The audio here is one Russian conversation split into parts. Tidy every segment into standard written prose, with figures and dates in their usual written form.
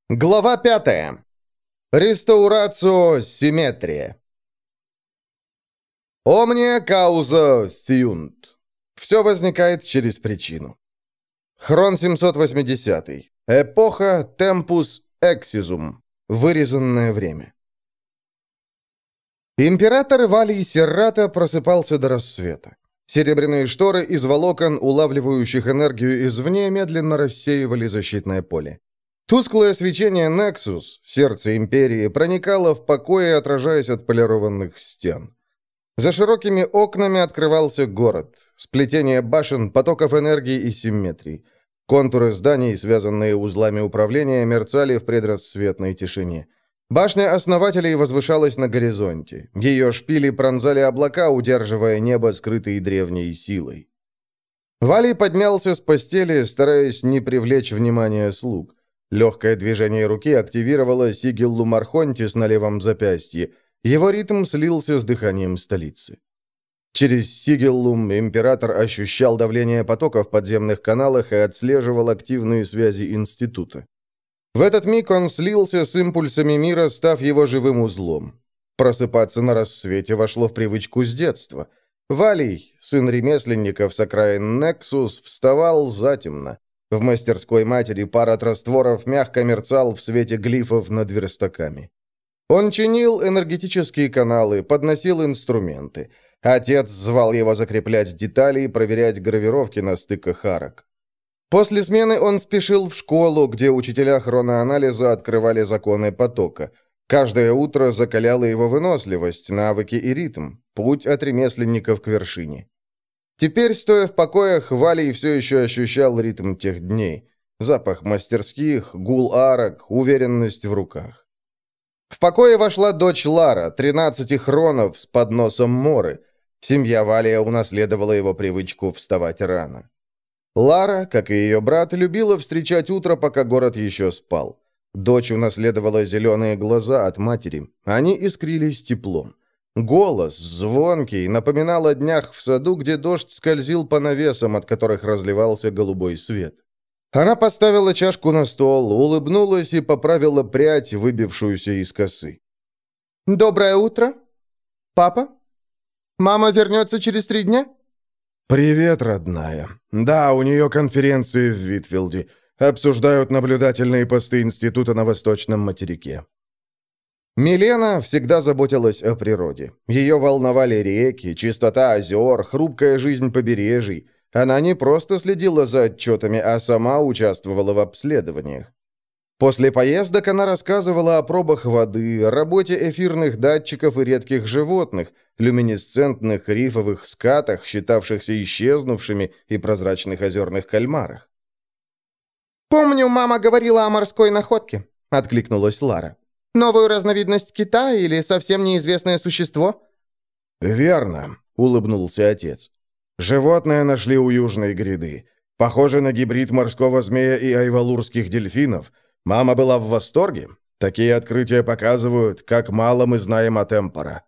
Глава 5. Реставрацио симметрия. Omnia causa fiunt. Все возникает через причину. Хрон 780. Эпоха Tempus Excisum. Вырезанное время. Император Валий Серрата просыпался до рассвета. Серебряные шторы из волокон, улавливающих энергию извне, медленно рассеивали защитное поле. Тусклое свечение Nexus, сердце Империи, проникало в покои, отражаясь от полированных стен. За широкими окнами открывался город, сплетение башен, потоков энергии и симметрий. Контуры зданий, связанные узлами управления, мерцали в предрассветной тишине. Башня основателей возвышалась на горизонте. Ее шпили пронзали облака, удерживая небо, скрытое древней силой. Валий поднялся с постели, стараясь не привлечь внимания слуг. Легкое движение руки активировало Сигиллум Архонтис на левом запястье. Его ритм слился с дыханием столицы. Через Сигиллум император ощущал давление потока в подземных каналах и отслеживал активные связи института. В этот миг он слился с импульсами мира, став его живым узлом. Просыпаться на рассвете вошло в привычку с детства. Валий, сын ремесленников с окраин Нексус, вставал затемно. В мастерской матери пар от растворов мягко мерцал в свете глифов над верстаками. Он чинил энергетические каналы, подносил инструменты. Отец звал его закреплять детали и проверять гравировки на стыках арок. После смены он спешил в школу, где учителя хроноанализа открывали законы потока. Каждое утро закаляло его выносливость, навыки и ритм, путь от ремесленников к вершине. Теперь, стоя в покоях, Валий все еще ощущал ритм тех дней. Запах мастерских, гул арок, уверенность в руках. В покое вошла дочь Лара, 13 хронов с подносом моры. Семья Валия унаследовала его привычку вставать рано. Лара, как и ее брат, любила встречать утро, пока город еще спал. Дочь унаследовала зеленые глаза от матери. Они искрились теплом. Голос, звонкий, напоминал о днях в саду, где дождь скользил по навесам, от которых разливался голубой свет. Она поставила чашку на стол, улыбнулась и поправила прядь, выбившуюся из косы. «Доброе утро. Папа? Мама вернется через 3 дня?» «Привет, родная. Да, у нее конференции в Витфилде. Обсуждают наблюдательные посты института на Восточном материке». Милена всегда заботилась о природе. Ее волновали реки, чистота озер, хрупкая жизнь побережий. Она не просто следила за отчетами, а сама участвовала в обследованиях. После поездок она рассказывала о пробах воды, работе эфирных датчиков и редких животных, люминесцентных рифовых скатах, считавшихся исчезнувшими, и прозрачных озерных кальмарах. «Помню, мама говорила о морской находке», — откликнулась Лара. «Новую разновидность кита или совсем неизвестное существо?» «Верно», — улыбнулся отец. «Животное нашли у южной гряды. Похоже на гибрид морского змея и айвалурских дельфинов. Мама была в восторге. Такие открытия показывают, как мало мы знаем о Темпора».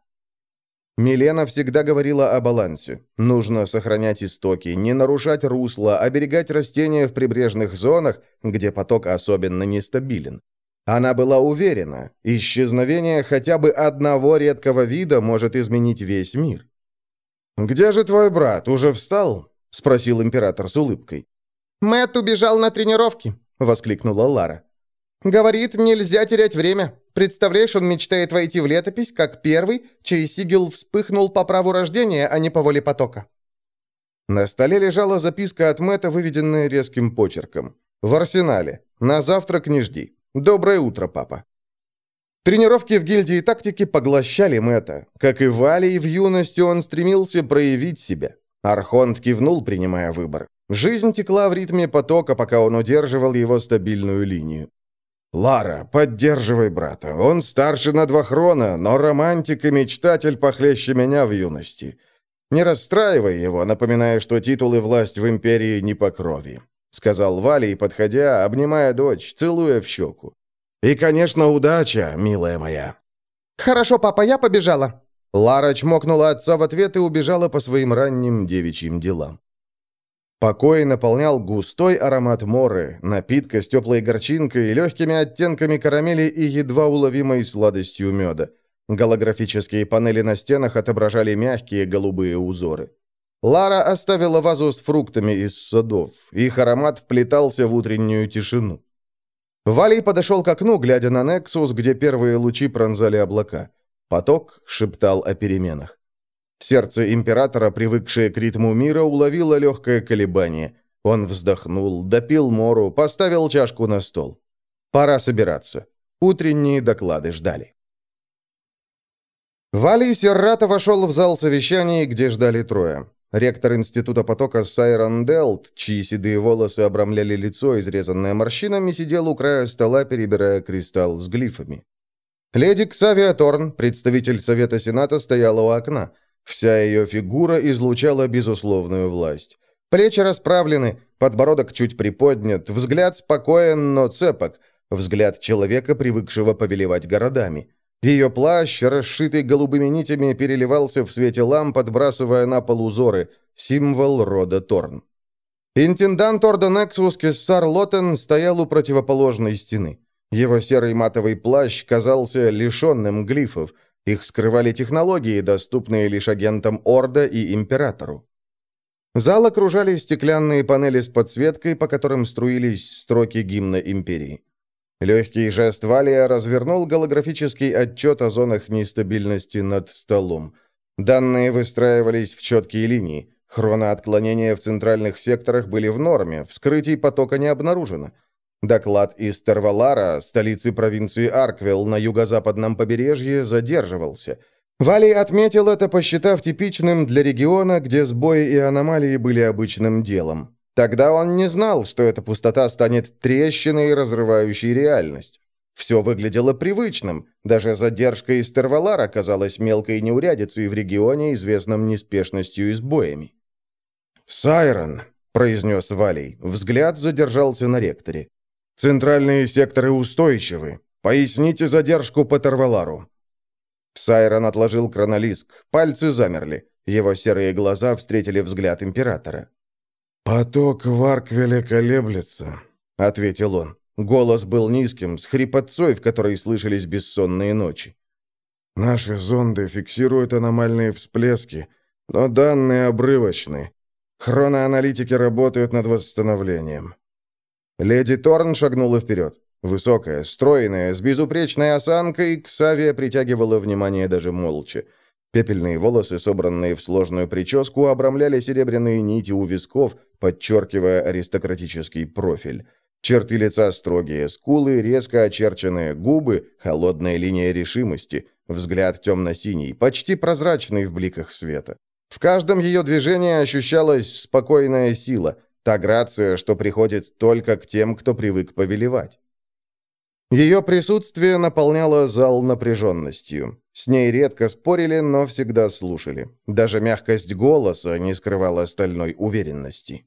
Милена всегда говорила о балансе. Нужно сохранять истоки, не нарушать русло, оберегать растения в прибрежных зонах, где поток особенно нестабилен. Она была уверена, исчезновение хотя бы одного редкого вида может изменить весь мир. «Где же твой брат? Уже встал?» — спросил император с улыбкой. «Мэтт убежал на тренировки», — воскликнула Лара. «Говорит, нельзя терять время. Представляешь, он мечтает войти в летопись, как первый, чей сигил вспыхнул по праву рождения, а не по воле потока». На столе лежала записка от Мэтта, выведенная резким почерком. «В арсенале. На завтрак не жди. Доброе утро, папа». Тренировки в гильдии тактики поглощали Мэтта. Как и Валий, в юности он стремился проявить себя. Архонт кивнул, принимая выбор. Жизнь текла в ритме потока, пока он удерживал его стабильную линию. «Лара, поддерживай брата. Он старше на 2 хрона, но романтик и мечтатель похлеще меня в юности. Не расстраивай его, напоминая, что титул и власть в Империи не по крови», — сказал Валий, подходя, обнимая дочь, целуя в щеку. «И, конечно, удача, милая моя». «Хорошо, папа, я побежала». Лара чмокнула отца в ответ и убежала по своим ранним девичьим делам. Покой наполнял густой аромат моры, напитка с теплой горчинкой, легкими оттенками карамели и едва уловимой сладостью меда. Голографические панели на стенах отображали мягкие голубые узоры. Лара оставила вазу с фруктами из садов. Их аромат вплетался в утреннюю тишину. Валий подошел к окну, глядя на Нексус, где первые лучи пронзали облака. Поток шептал о переменах. Сердце императора, привыкшее к ритму мира, уловило легкое колебание. Он вздохнул, допил мору, поставил чашку на стол. Пора собираться. Утренние доклады ждали. Валий Серрата вошел в зал совещаний, где ждали трое. Ректор Института потока Сайрон Делт, чьи седые волосы обрамляли лицо, изрезанное морщинами, сидел у края стола, перебирая кристалл с глифами. Леди Ксавия Торн, представитель Совета Сената, стояла у окна. Вся ее фигура излучала безусловную власть. Плечи расправлены, подбородок чуть приподнят, взгляд спокоен, но цепок, взгляд человека, привыкшего повелевать городами. Ее плащ, расшитый голубыми нитями, переливался в свете ламп, отбрасывая на пол узоры, символ рода Торн. Интендант Орда Нексус Кессар Лотен стоял у противоположной стены. Его серый матовый плащ казался лишенным глифов. Их скрывали технологии, доступные лишь агентам Орда и Императору. Зал окружали стеклянные панели с подсветкой, по которым струились строки гимна Империи. Легкий жест Валия развернул голографический отчет о зонах нестабильности над столом. Данные выстраивались в четкие линии. Хроноотклонения в центральных секторах были в норме, вскрытий потока не обнаружено. Доклад из Тервалара, столицы провинции Арквелл на юго-западном побережье, задерживался. Валий отметил это, посчитав типичным для региона, где сбои и аномалии были обычным делом. Тогда он не знал, что эта пустота станет трещиной, разрывающей реальность. Все выглядело привычным, даже задержка из Тервалара казалась мелкой неурядицей в регионе, известном неспешностью и сбоями. «Сайрон», — произнес Валий, взгляд задержался на ректоре. «Центральные секторы устойчивы. Поясните задержку по Тервалару». Сайрон отложил хронолиск, пальцы замерли. Его серые глаза встретили взгляд императора. «Поток в Арквеле колеблется», — ответил он. Голос был низким, с хрипотцой, в которой слышались бессонные ночи. «Наши зонды фиксируют аномальные всплески, но данные обрывочны. Хроноаналитики работают над восстановлением». Леди Торн шагнула вперед. Высокая, стройная, с безупречной осанкой, Ксавия притягивала внимание даже молча. Пепельные волосы, собранные в сложную прическу, обрамляли серебряные нити у висков, подчеркивая аристократический профиль. Черты лица строгие, скулы, резко очерченные губы, холодная линия решимости, взгляд темно-синий, почти прозрачный в бликах света. В каждом ее движении ощущалась спокойная сила, та грация, что приходит только к тем, кто привык повелевать. Ее присутствие наполняло зал напряженностью. С ней редко спорили, но всегда слушали. Даже мягкость голоса не скрывала стальной уверенности.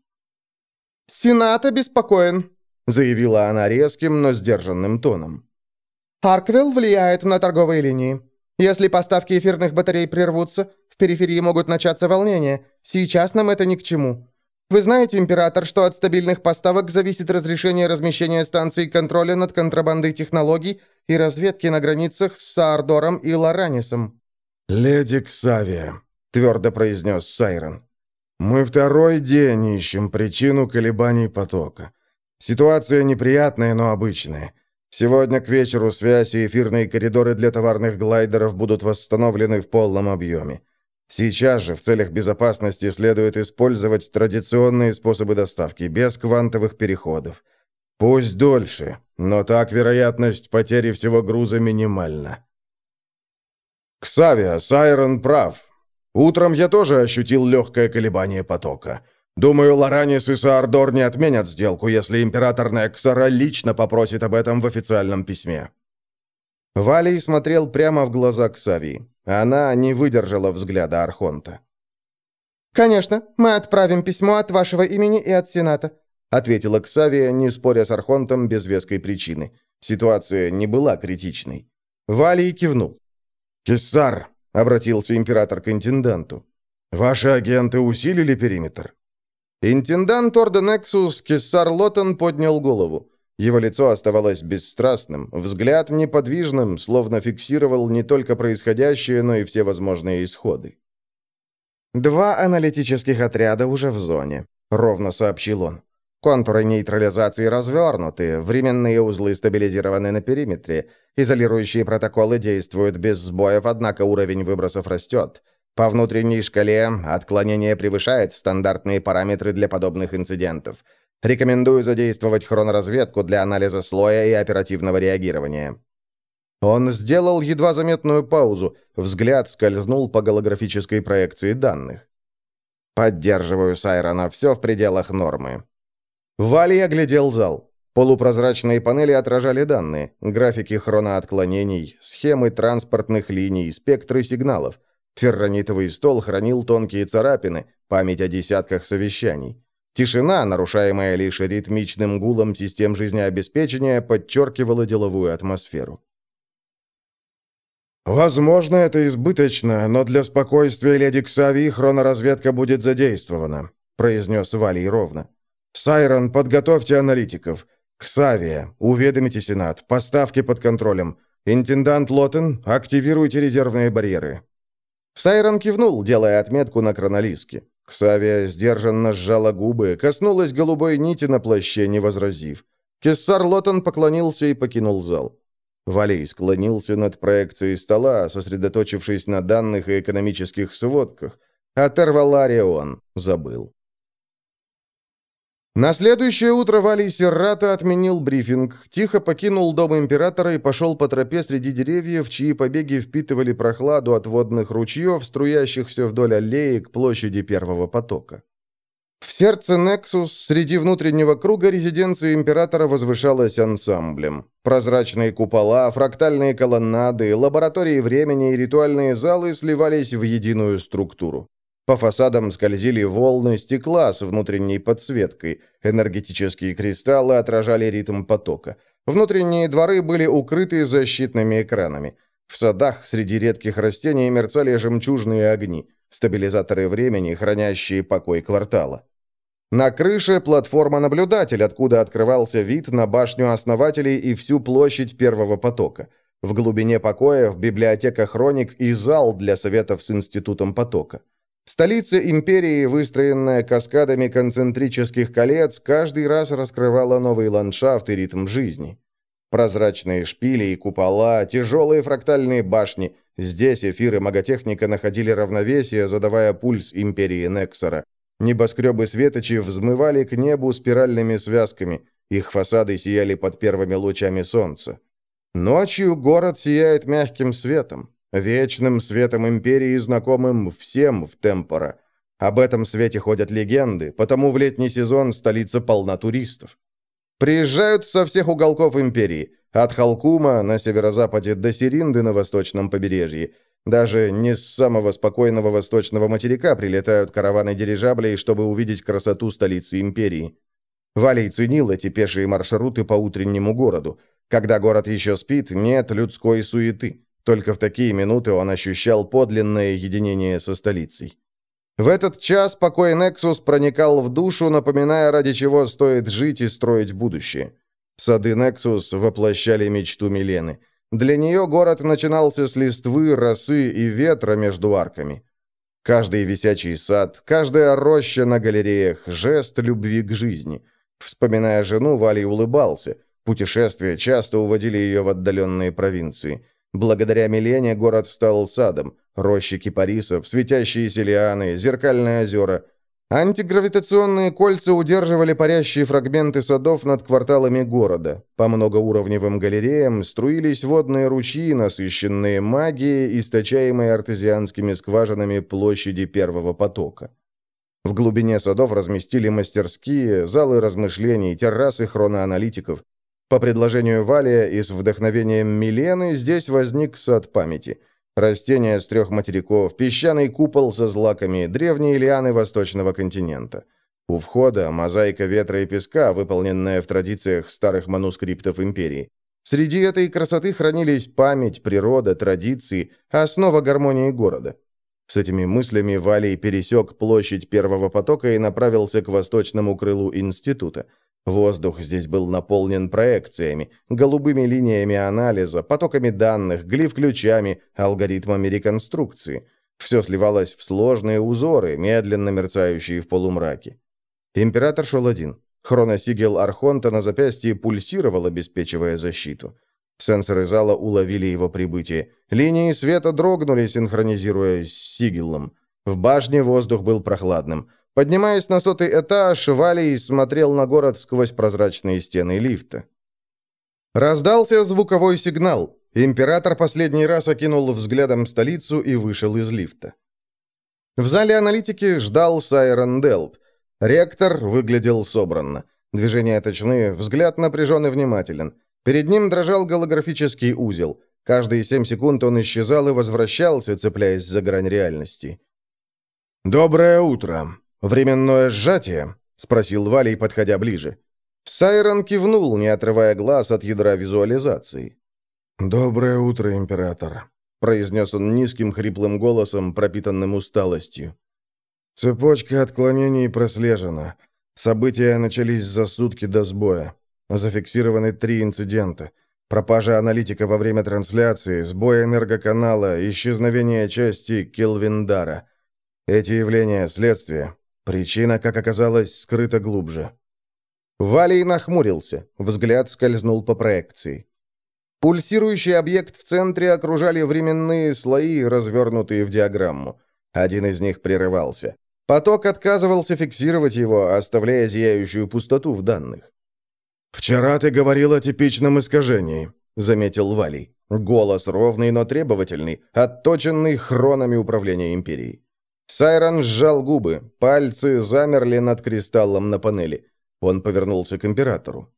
«Сенат обеспокоен», — заявила она резким, но сдержанным тоном. «Арквелл влияет на торговые линии. Если поставки эфирных батарей прервутся, в периферии могут начаться волнения. Сейчас нам это ни к чему. Вы знаете, император, что от стабильных поставок зависит разрешение размещения станций контроля над контрабандой технологий и разведки на границах с Саардором и Ларанисом». «Леди Ксавия», — твердо произнес Сайрон, — «мы второй день ищем причину колебаний потока. Ситуация неприятная, но обычная. Сегодня к вечеру связь и эфирные коридоры для товарных глайдеров будут восстановлены в полном объеме. Сейчас же в целях безопасности следует использовать традиционные способы доставки, без квантовых переходов. Пусть дольше, но так вероятность потери всего груза минимальна». «Ксавия, Сайрон прав. Утром я тоже ощутил легкое колебание потока. Думаю, Ларанис и Саардор не отменят сделку, если император Нексара лично попросит об этом в официальном письме». Валий смотрел прямо в глаза Ксавии. Она не выдержала взгляда Архонта. «Конечно, мы отправим письмо от вашего имени и от Сената», ответила Ксавия, не споря с Архонтом без веской причины. Ситуация не была критичной. Валий кивнул. «Кессар», — обратился император к интенданту, — «ваши агенты усилили периметр?» Интендант Орда Нексус Кессар Лотен поднял голову. Его лицо оставалось бесстрастным, взгляд неподвижным, словно фиксировал не только происходящее, но и все возможные исходы. «2 аналитических отряда уже в зоне», — ровно сообщил он. «Контуры нейтрализации развернуты, временные узлы стабилизированы на периметре, изолирующие протоколы действуют без сбоев, однако уровень выбросов растет. По внутренней шкале отклонение превышает стандартные параметры для подобных инцидентов. Рекомендую задействовать хроноразведку для анализа слоя и оперативного реагирования». Он сделал едва заметную паузу, взгляд скользнул по голографической проекции данных. «Поддерживаю Сайрона, все в пределах нормы». Валий оглядел зал. Полупрозрачные панели отражали данные, графики хроноотклонений, схемы транспортных линий, спектры сигналов. Ферронитовый стол хранил тонкие царапины, память о десятках совещаний. Тишина, нарушаемая лишь ритмичным гулом систем жизнеобеспечения, подчеркивала деловую атмосферу. «Возможно, это избыточно, но для спокойствия леди Ксавии хроноразведка будет задействована», — произнес Валий ровно. «Сайрон, подготовьте аналитиков. Ксавия, уведомите Сенат, поставки под контролем. Интендант Лотен, активируйте резервные барьеры». Сайрон кивнул, делая отметку на хронолиске. Ксавия сдержанно сжала губы, коснулась голубой нити на плаще, не возразив. Кессар Лотен поклонился и покинул зал. Валий склонился над проекцией стола, сосредоточившись на данных и экономических сводках. О Терваларе он забыл. На следующее утро Валий Серрата отменил брифинг, тихо покинул дом императора и пошел по тропе среди деревьев, чьи побеги впитывали прохладу от водных ручьев, струящихся вдоль аллеи к площади первого потока. В сердце Нексус, среди внутреннего круга резиденции императора возвышалась ансамблем. Прозрачные купола, фрактальные колоннады, лаборатории времени и ритуальные залы сливались в единую структуру. По фасадам скользили волны стекла с внутренней подсветкой. Энергетические кристаллы отражали ритм потока. Внутренние дворы были укрыты защитными экранами. В садах среди редких растений мерцали жемчужные огни, стабилизаторы времени, хранящие покой квартала. На крыше платформа-наблюдатель, откуда открывался вид на башню основателей и всю площадь первого потока. В глубине покоев библиотека хроник и зал для советов с институтом потока. Столица империи, выстроенная каскадами концентрических колец, каждый раз раскрывала новый ландшафт и ритм жизни. Прозрачные шпили и купола, тяжелые фрактальные башни. Здесь эфир и маготехника находили равновесие, задавая пульс империи Нексора. Небоскребы светочи взмывали к небу спиральными связками. Их фасады сияли под первыми лучами солнца. Ночью город сияет мягким светом. Вечным светом империи, знакомым всем в Темпора. Об этом свете ходят легенды, потому в летний сезон столица полна туристов. Приезжают со всех уголков империи, от Халкума на северо-западе до Серинды на восточном побережье. Даже не с самого спокойного восточного материка прилетают караваны дирижаблей, чтобы увидеть красоту столицы империи. Валий ценил эти пешие маршруты по утреннему городу. Когда город еще спит, нет людской суеты. Только в такие минуты он ощущал подлинное единение со столицей. В этот час покой Нексус проникал в душу, напоминая, ради чего стоит жить и строить будущее. Сады Нексус воплощали мечту Милены. Для нее город начинался с листвы, росы и ветра между арками. Каждый висячий сад, каждая роща на галереях – жест любви к жизни. Вспоминая жену, Валий улыбался. Путешествия часто уводили ее в отдаленные провинции. Благодаря Милене город стал садом. Рощи кипарисов, светящиеся лианы, зеркальные озера. Антигравитационные кольца удерживали парящие фрагменты садов над кварталами города. По многоуровневым галереям струились водные ручьи, насыщенные магией, источаемой артезианскими скважинами площади первого потока. В глубине садов разместили мастерские, залы размышлений, террасы хроноаналитиков. По предложению Валия и с вдохновением Милены здесь возник сад памяти. Растения с 3 материков, песчаный купол со злаками, древние лианы восточного континента. У входа мозаика ветра и песка, выполненная в традициях старых манускриптов империи. Среди этой красоты хранились память, природа, традиции, основа гармонии города. С этими мыслями Валий пересек площадь первого потока и направился к восточному крылу института. Воздух здесь был наполнен проекциями, голубыми линиями анализа, потоками данных, глиф-ключами, алгоритмами реконструкции. Все сливалось в сложные узоры, медленно мерцающие в полумраке. Император шел один. Хроносигел Архонта на запястье пульсировал, обеспечивая защиту. Сенсоры зала уловили его прибытие. Линии света дрогнули, синхронизируясь с сигелом. В башне воздух был прохладным. Поднимаясь на 100-й этаж, Валий смотрел на город сквозь прозрачные стены лифта. Раздался звуковой сигнал. Император последний раз окинул взглядом столицу и вышел из лифта. В зале аналитики ждал Сайрон Делп. Ректор выглядел собранно. Движения точны, взгляд напряжен и внимателен. Перед ним дрожал голографический узел. Каждые 7 секунд он исчезал и возвращался, цепляясь за грань реальности. «Доброе утро. Временное сжатие?» — спросил Валий, подходя ближе. Сайрон кивнул, не отрывая глаз от ядра визуализации. «Доброе утро, император», — произнес он низким хриплым голосом, пропитанным усталостью. «Цепочка отклонений прослежена. События начались за сутки до сбоя. Зафиксированы 3 инцидента. Пропажа аналитика во время трансляции, сбой энергоканала, исчезновение части Келвиндара. Эти явления – следствие. Причина, как оказалось, скрыта глубже». Валий нахмурился. Взгляд скользнул по проекции. Пульсирующий объект в центре окружали временные слои, развернутые в диаграмму. Один из них прерывался. Поток отказывался фиксировать его, оставляя зияющую пустоту в данных. «Вчера ты говорил о типичном искажении», — заметил Валий. Голос ровный, но требовательный, отточенный хронами управления империей. Сайрон сжал губы, пальцы замерли над кристаллом на панели. Он повернулся к императору.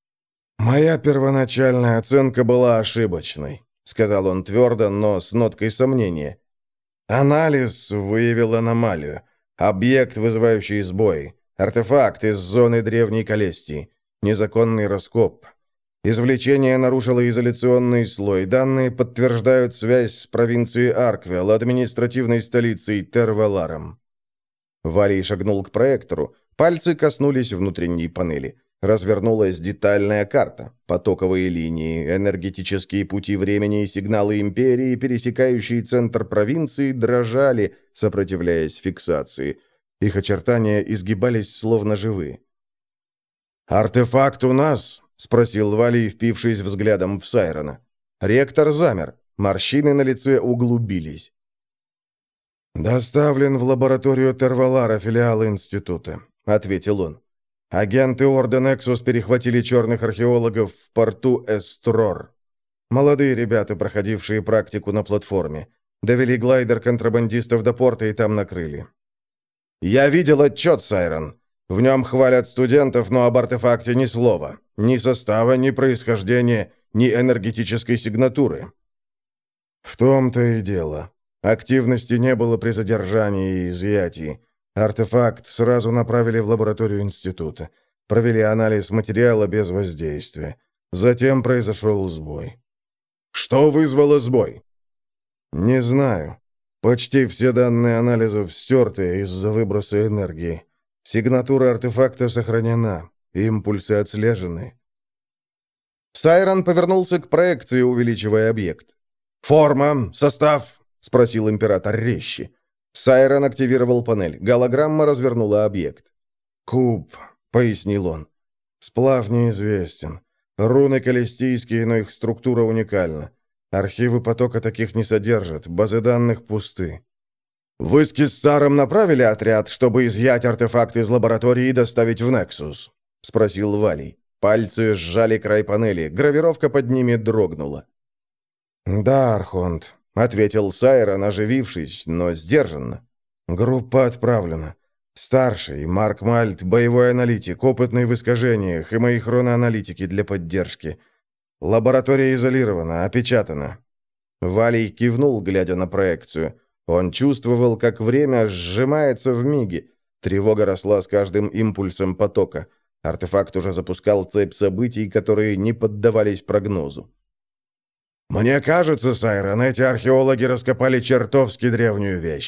«Моя первоначальная оценка была ошибочной», — сказал он твердо, но с ноткой сомнения. «Анализ выявил аномалию. Объект, вызывающий сбой. Артефакт из зоны Древней Калестии. Незаконный раскоп. Извлечение нарушило изоляционный слой. Данные подтверждают связь с провинцией Арквел, административной столицей Терваларом». Валий шагнул к проектору. Пальцы коснулись внутренней панели. Развернулась детальная карта. Потоковые линии, энергетические пути времени и сигналы империи, пересекающие центр провинции, дрожали, сопротивляясь фиксации. Их очертания изгибались, словно живые. «Артефакт у нас?» — спросил Валий, впившись взглядом в Сайрона. Ректор замер. Морщины на лице углубились. «Доставлен в лабораторию Тервалара, филиал института», — ответил он. «Агенты Орда Нексус перехватили черных археологов в порту Эстрор. Молодые ребята, проходившие практику на платформе. Довели глайдер контрабандистов до порта и там накрыли». «Я видел отчет, Сайрон. В нем хвалят студентов, но об артефакте ни слова. Ни состава, ни происхождения, ни энергетической сигнатуры». «В том-то и дело. Активности не было при задержании и изъятии. Артефакт сразу направили в лабораторию института. Провели анализ материала без воздействия. Затем произошел сбой». «Что вызвало сбой?» «Не знаю. Почти все данные анализов стерты из-за выброса энергии. Сигнатура артефакта сохранена. Импульсы отслежены». Сайрон повернулся к проекции, увеличивая объект. «Форма, состав?» — спросил император резче. Сайрон активировал панель. Голограмма развернула объект. «Куб», — пояснил он. «Сплав неизвестен. Руны калестийские, но их структура уникальна. Архивы потока таких не содержат, базы данных пусты». «Вы с Киссаром направили отряд, чтобы изъять артефакт из лаборатории и доставить в Нексус?» — спросил Валий. Пальцы сжали край панели, гравировка под ними дрогнула. «Да, Архонт», — ответил Сайрон, оживившись, но сдержанно. «Группа отправлена. Старший, Марк Мальт, боевой аналитик, опытный в искажениях и мои хроноаналитики для поддержки. Лаборатория изолирована, опечатана». Валий кивнул, глядя на проекцию. Он чувствовал, как время сжимается в миге. Тревога росла с каждым импульсом потока. Артефакт уже запускал цепь событий, которые не поддавались прогнозу. «Мне кажется, Сайрон, эти археологи раскопали чертовски древнюю вещь.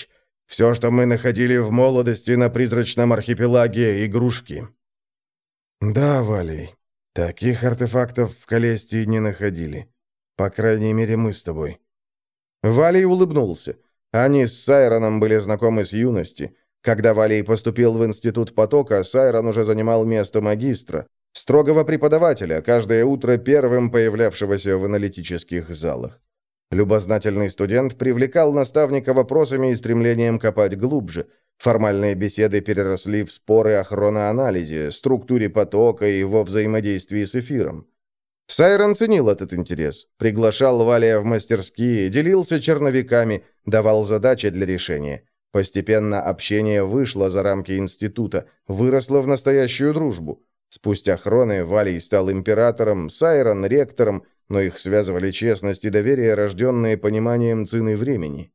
Все, что мы находили в молодости на призрачном архипелаге, игрушки». «Да, Валей, таких артефактов в Калестии не находили. По крайней мере, мы с тобой». Валей улыбнулся. Они с Сайроном были знакомы с юности. Когда Валей поступил в Институт потока, Сайрон уже занимал место магистра, строгого преподавателя, каждое утро первым появлявшегося в аналитических залах. Любознательный студент привлекал наставника вопросами и стремлением копать глубже. Формальные беседы переросли в споры о хроноанализе, структуре потока и его взаимодействии с эфиром. Сайрон ценил этот интерес, приглашал Валия в мастерские, делился черновиками, давал задачи для решения. Постепенно общение вышло за рамки института, выросло в настоящую дружбу. Спустя хроны Валий стал императором, Сайрон — ректором, но их связывали честность и доверие, рожденные пониманием цены времени.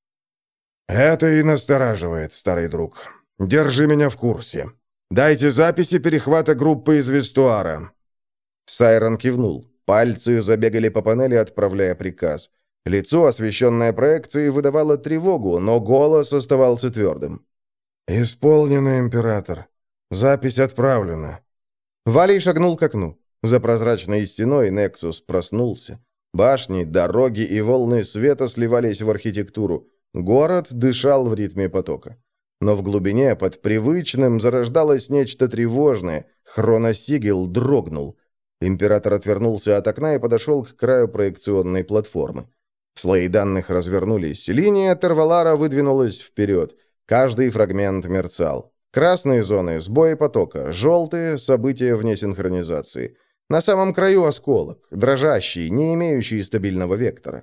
«Это и настораживает, старый друг. Держи меня в курсе. Дайте записи перехвата группы из Вестуара». Сайрон кивнул. Пальцы забегали по панели, отправляя приказ. Лицо, освещенное проекцией, выдавало тревогу, но голос оставался твердым. «Исполнено, император. Запись отправлена». Валей шагнул к окну. За прозрачной стеной Нексус проснулся. Башни, дороги и волны света сливались в архитектуру. Город дышал в ритме потока. Но в глубине, под привычным, зарождалось нечто тревожное. Хроносигил дрогнул. Император отвернулся от окна и подошел к краю проекционной платформы. Слои данных развернулись, линия Тервалара выдвинулась вперед. Каждый фрагмент мерцал. Красные зоны — сбои потока, желтые — события вне синхронизации. На самом краю осколок, дрожащий, не имеющий стабильного вектора.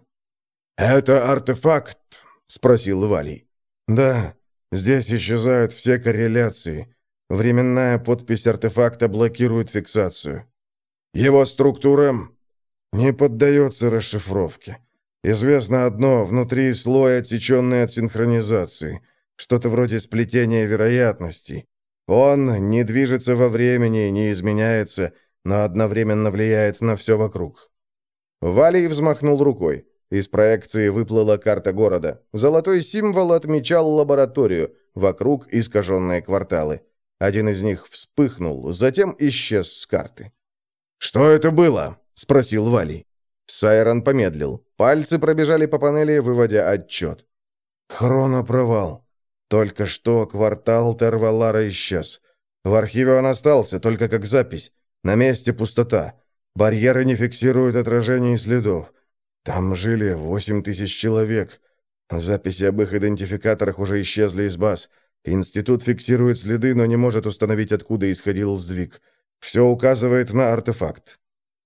«Это артефакт?» — спросил Валий. «Да, здесь исчезают все корреляции. Временная подпись артефакта блокирует фиксацию. Его структура не поддается расшифровке. Известно одно — внутри слой, отсеченный от синхронизации. Что-то вроде сплетения вероятностей. Он не движется во времени, не изменяется, но одновременно влияет на все вокруг». Валий взмахнул рукой. Из проекции выплыла карта города. Золотой символ отмечал лабораторию, вокруг искаженные кварталы. Один из них вспыхнул, затем исчез с карты. «Что это было?» — спросил Валий. Сайрон помедлил. Пальцы пробежали по панели, выводя отчет. «Хронопровал. Только что квартал Тервалара исчез. В архиве он остался, только как запись. На месте пустота. Барьеры не фиксируют отражений и следов. Там жили 8000 человек. Записи об их идентификаторах уже исчезли из баз. Институт фиксирует следы, но не может установить, откуда исходил сдвиг. Все указывает на артефакт».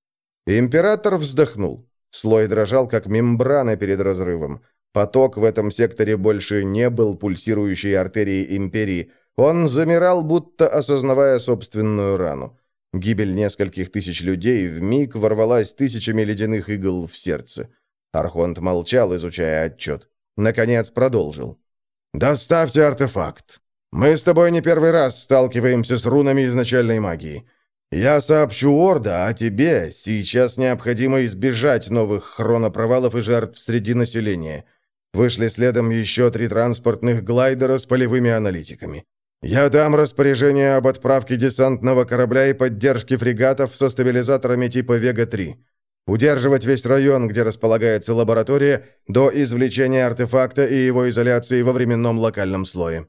Император вздохнул. Слой дрожал, как мембрана перед разрывом. Поток в этом секторе больше не был пульсирующей артерией империи. Он замирал, будто осознавая собственную рану. Гибель нескольких тысяч людей вмиг ворвалась тысячами ледяных игл в сердце. Архонт молчал, изучая отчет. Наконец продолжил. «Доставьте артефакт. Мы с тобой не первый раз сталкиваемся с рунами изначальной магии. Я сообщу Орда, а тебе сейчас необходимо избежать новых хронопровалов и жертв среди населения. Вышли следом еще 3 транспортных глайдера с полевыми аналитиками. Я дам распоряжение об отправке десантного корабля и поддержке фрегатов со стабилизаторами типа Вега-3. Удерживать весь район, где располагается лаборатория, до извлечения артефакта и его изоляции во временном локальном слое».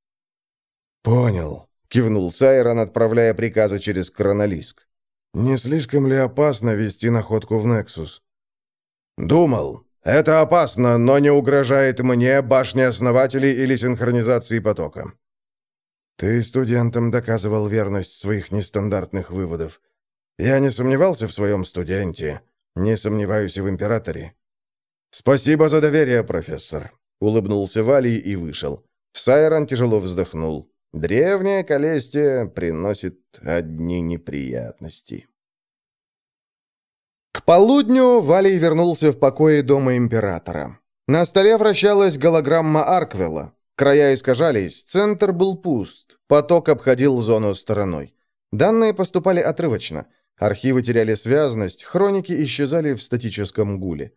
«Понял», — кивнул Сайрон, отправляя приказы через Кронолиск. «Не слишком ли опасно вести находку в Нексус?» «Думал. Это опасно, но не угрожает мне, башне основателей или синхронизации потока». «Ты студентам доказывал верность своих нестандартных выводов. Я не сомневался в своем студенте, не сомневаюсь и в императоре». «Спасибо за доверие, профессор», — улыбнулся Валий и вышел. Сайрон тяжело вздохнул. Древняя Калестия приносит одни неприятности. К полудню Валий вернулся в покои дома императора. На столе вращалась голограмма Арквелла. Края искажались, центр был пуст, поток обходил зону стороной. Данные поступали отрывочно. Архивы теряли связность, хроники исчезали в статическом гуле.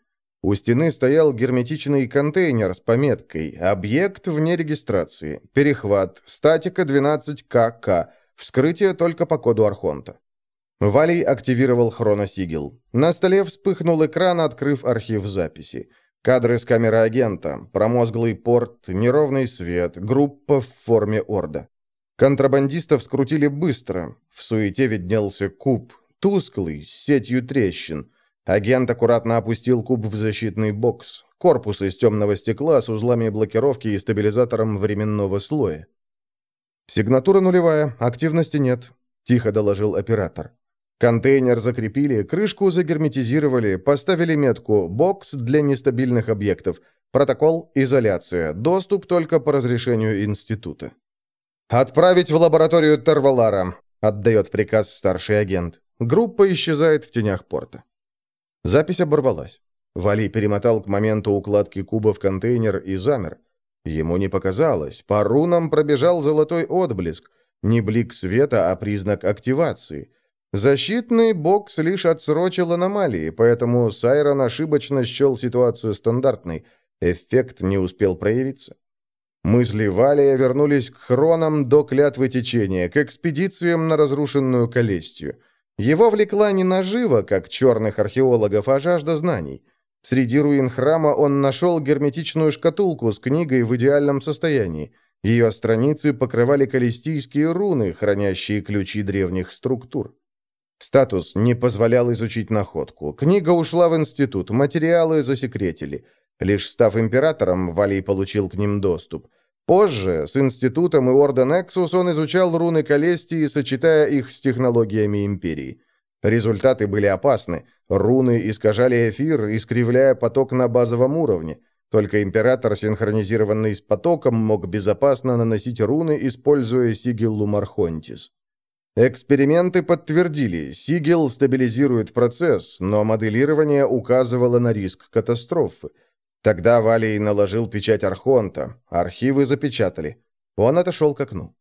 У стены стоял герметичный контейнер с пометкой «Объект вне регистрации. Перехват. Статика 12 КК. Вскрытие только по коду Архонта». Валий активировал хроносигил. На столе вспыхнул экран, открыв архив записи. Кадры с камеры агента, промозглый порт, неровный свет, группа в форме орда. Контрабандистов скрутили быстро. В суете виднелся куб, тусклый, с сетью трещин. Агент аккуратно опустил куб в защитный бокс. Корпус из темного стекла с узлами блокировки и стабилизатором временного слоя. «Сигнатура нулевая, активности нет», — тихо доложил оператор. Контейнер закрепили, крышку загерметизировали, поставили метку «Бокс для нестабильных объектов». Протокол «Изоляция». Доступ только по разрешению института. «Отправить в лабораторию Тервалара», — отдает приказ старший агент. Группа исчезает в тенях порта. Запись оборвалась. Валий перемотал к моменту укладки куба в контейнер и замер. Ему не показалось. По рунам пробежал золотой отблеск. Не блик света, а признак активации. Защитный бокс лишь отсрочил аномалии, поэтому Сайрон ошибочно счел ситуацию стандартной. Эффект не успел проявиться. Мысли Валия вернулись к хронам до клятвы течения, к экспедициям на разрушенную Калестию. Его влекла не нажива, как черных археологов, а жажда знаний. Среди руин храма он нашел герметичную шкатулку с книгой в идеальном состоянии. Ее страницы покрывали калестийские руны, хранящие ключи древних структур. Статус не позволял изучить находку. Книга ушла в институт, материалы засекретили. Лишь став императором, Валий получил к ним доступ. Позже, с институтом и Орден Нексус, он изучал руны Калестии, сочетая их с технологиями империи. Результаты были опасны. Руны искажали эфир, искривляя поток на базовом уровне. Только император, синхронизированный с потоком, мог безопасно наносить руны, используя сигиллу Мархонтис. Эксперименты подтвердили, сигил стабилизирует процесс, но моделирование указывало на риск катастрофы. Тогда Валий наложил печать Архонта, архивы запечатали. Он отошел к окну.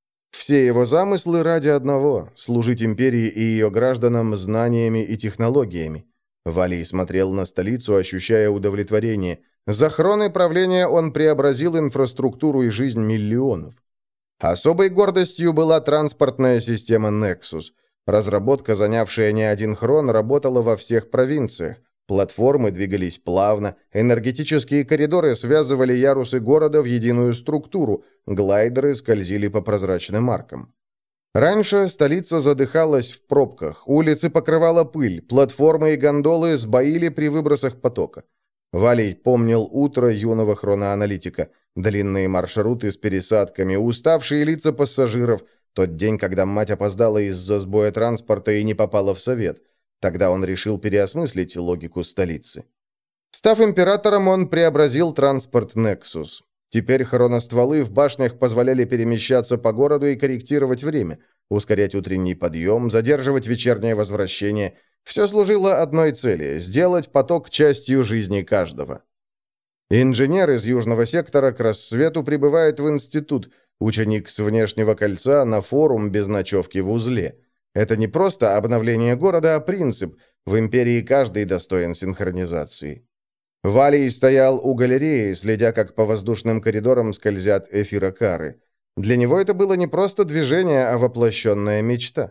Все его замыслы ради одного – служить империи и ее гражданам знаниями и технологиями. Валий смотрел на столицу, ощущая удовлетворение. За хроны правления он преобразил инфраструктуру и жизнь миллионов. Особой гордостью была транспортная система Nexus. Разработка, занявшая не один хрон, работала во всех провинциях. Платформы двигались плавно, энергетические коридоры связывали ярусы города в единую структуру, глайдеры скользили по прозрачным аркам. Раньше столица задыхалась в пробках, улицы покрывала пыль, платформы и гондолы сбоили при выбросах потока. Валий помнил утро юного хроноаналитика, длинные маршруты с пересадками, уставшие лица пассажиров, тот день, когда мать опоздала из-за сбоя транспорта и не попала в совет. Тогда он решил переосмыслить логику столицы. Став императором, он преобразил транспорт Nexus. Теперь хроностволы в башнях позволяли перемещаться по городу и корректировать время, ускорять утренний подъем, задерживать вечернее возвращение. Все служило одной цели – сделать поток частью жизни каждого. Инженер из Южного сектора к рассвету прибывает в институт, ученик с внешнего кольца на форум без ночевки в узле. Это не просто обновление города, а принцип. В империи каждый достоин синхронизации. Валий стоял у галереи, следя, как по воздушным коридорам скользят эфирокары. Для него это было не просто движение, а воплощенная мечта.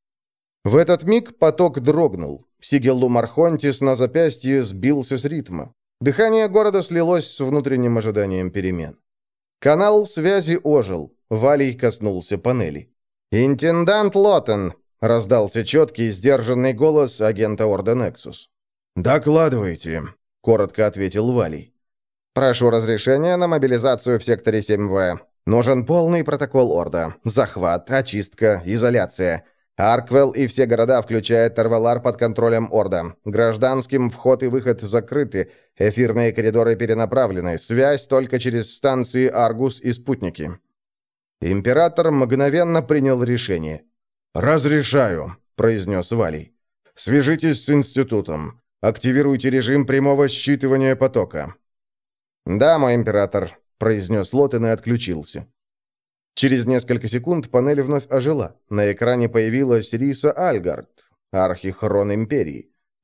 В этот миг поток дрогнул. Сигиллу Мархонтис на запястье сбился с ритма. Дыхание города слилось с внутренним ожиданием перемен. Канал связи ожил. Валий коснулся панели. «Интендант Лотен!» — раздался четкий, сдержанный голос агента Орден Нексус. «Докладывайте», — коротко ответил Валий. «Прошу разрешения на мобилизацию в секторе 7В. Нужен полный протокол Орда. Захват, очистка, изоляция. Арквелл и все города, включая Тервалар, под контролем Орда. Гражданским вход и выход закрыты. Эфирные коридоры перенаправлены. Связь только через станции Аргус и спутники». Император мгновенно принял решение. «Разрешаю», — произнес Валий. «Свяжитесь с институтом. Активируйте режим прямого считывания потока». «Да, мой император», — произнес Лотен и отключился. Через несколько секунд панель вновь ожила. На экране появилась Риса Альгард, архихрон империи.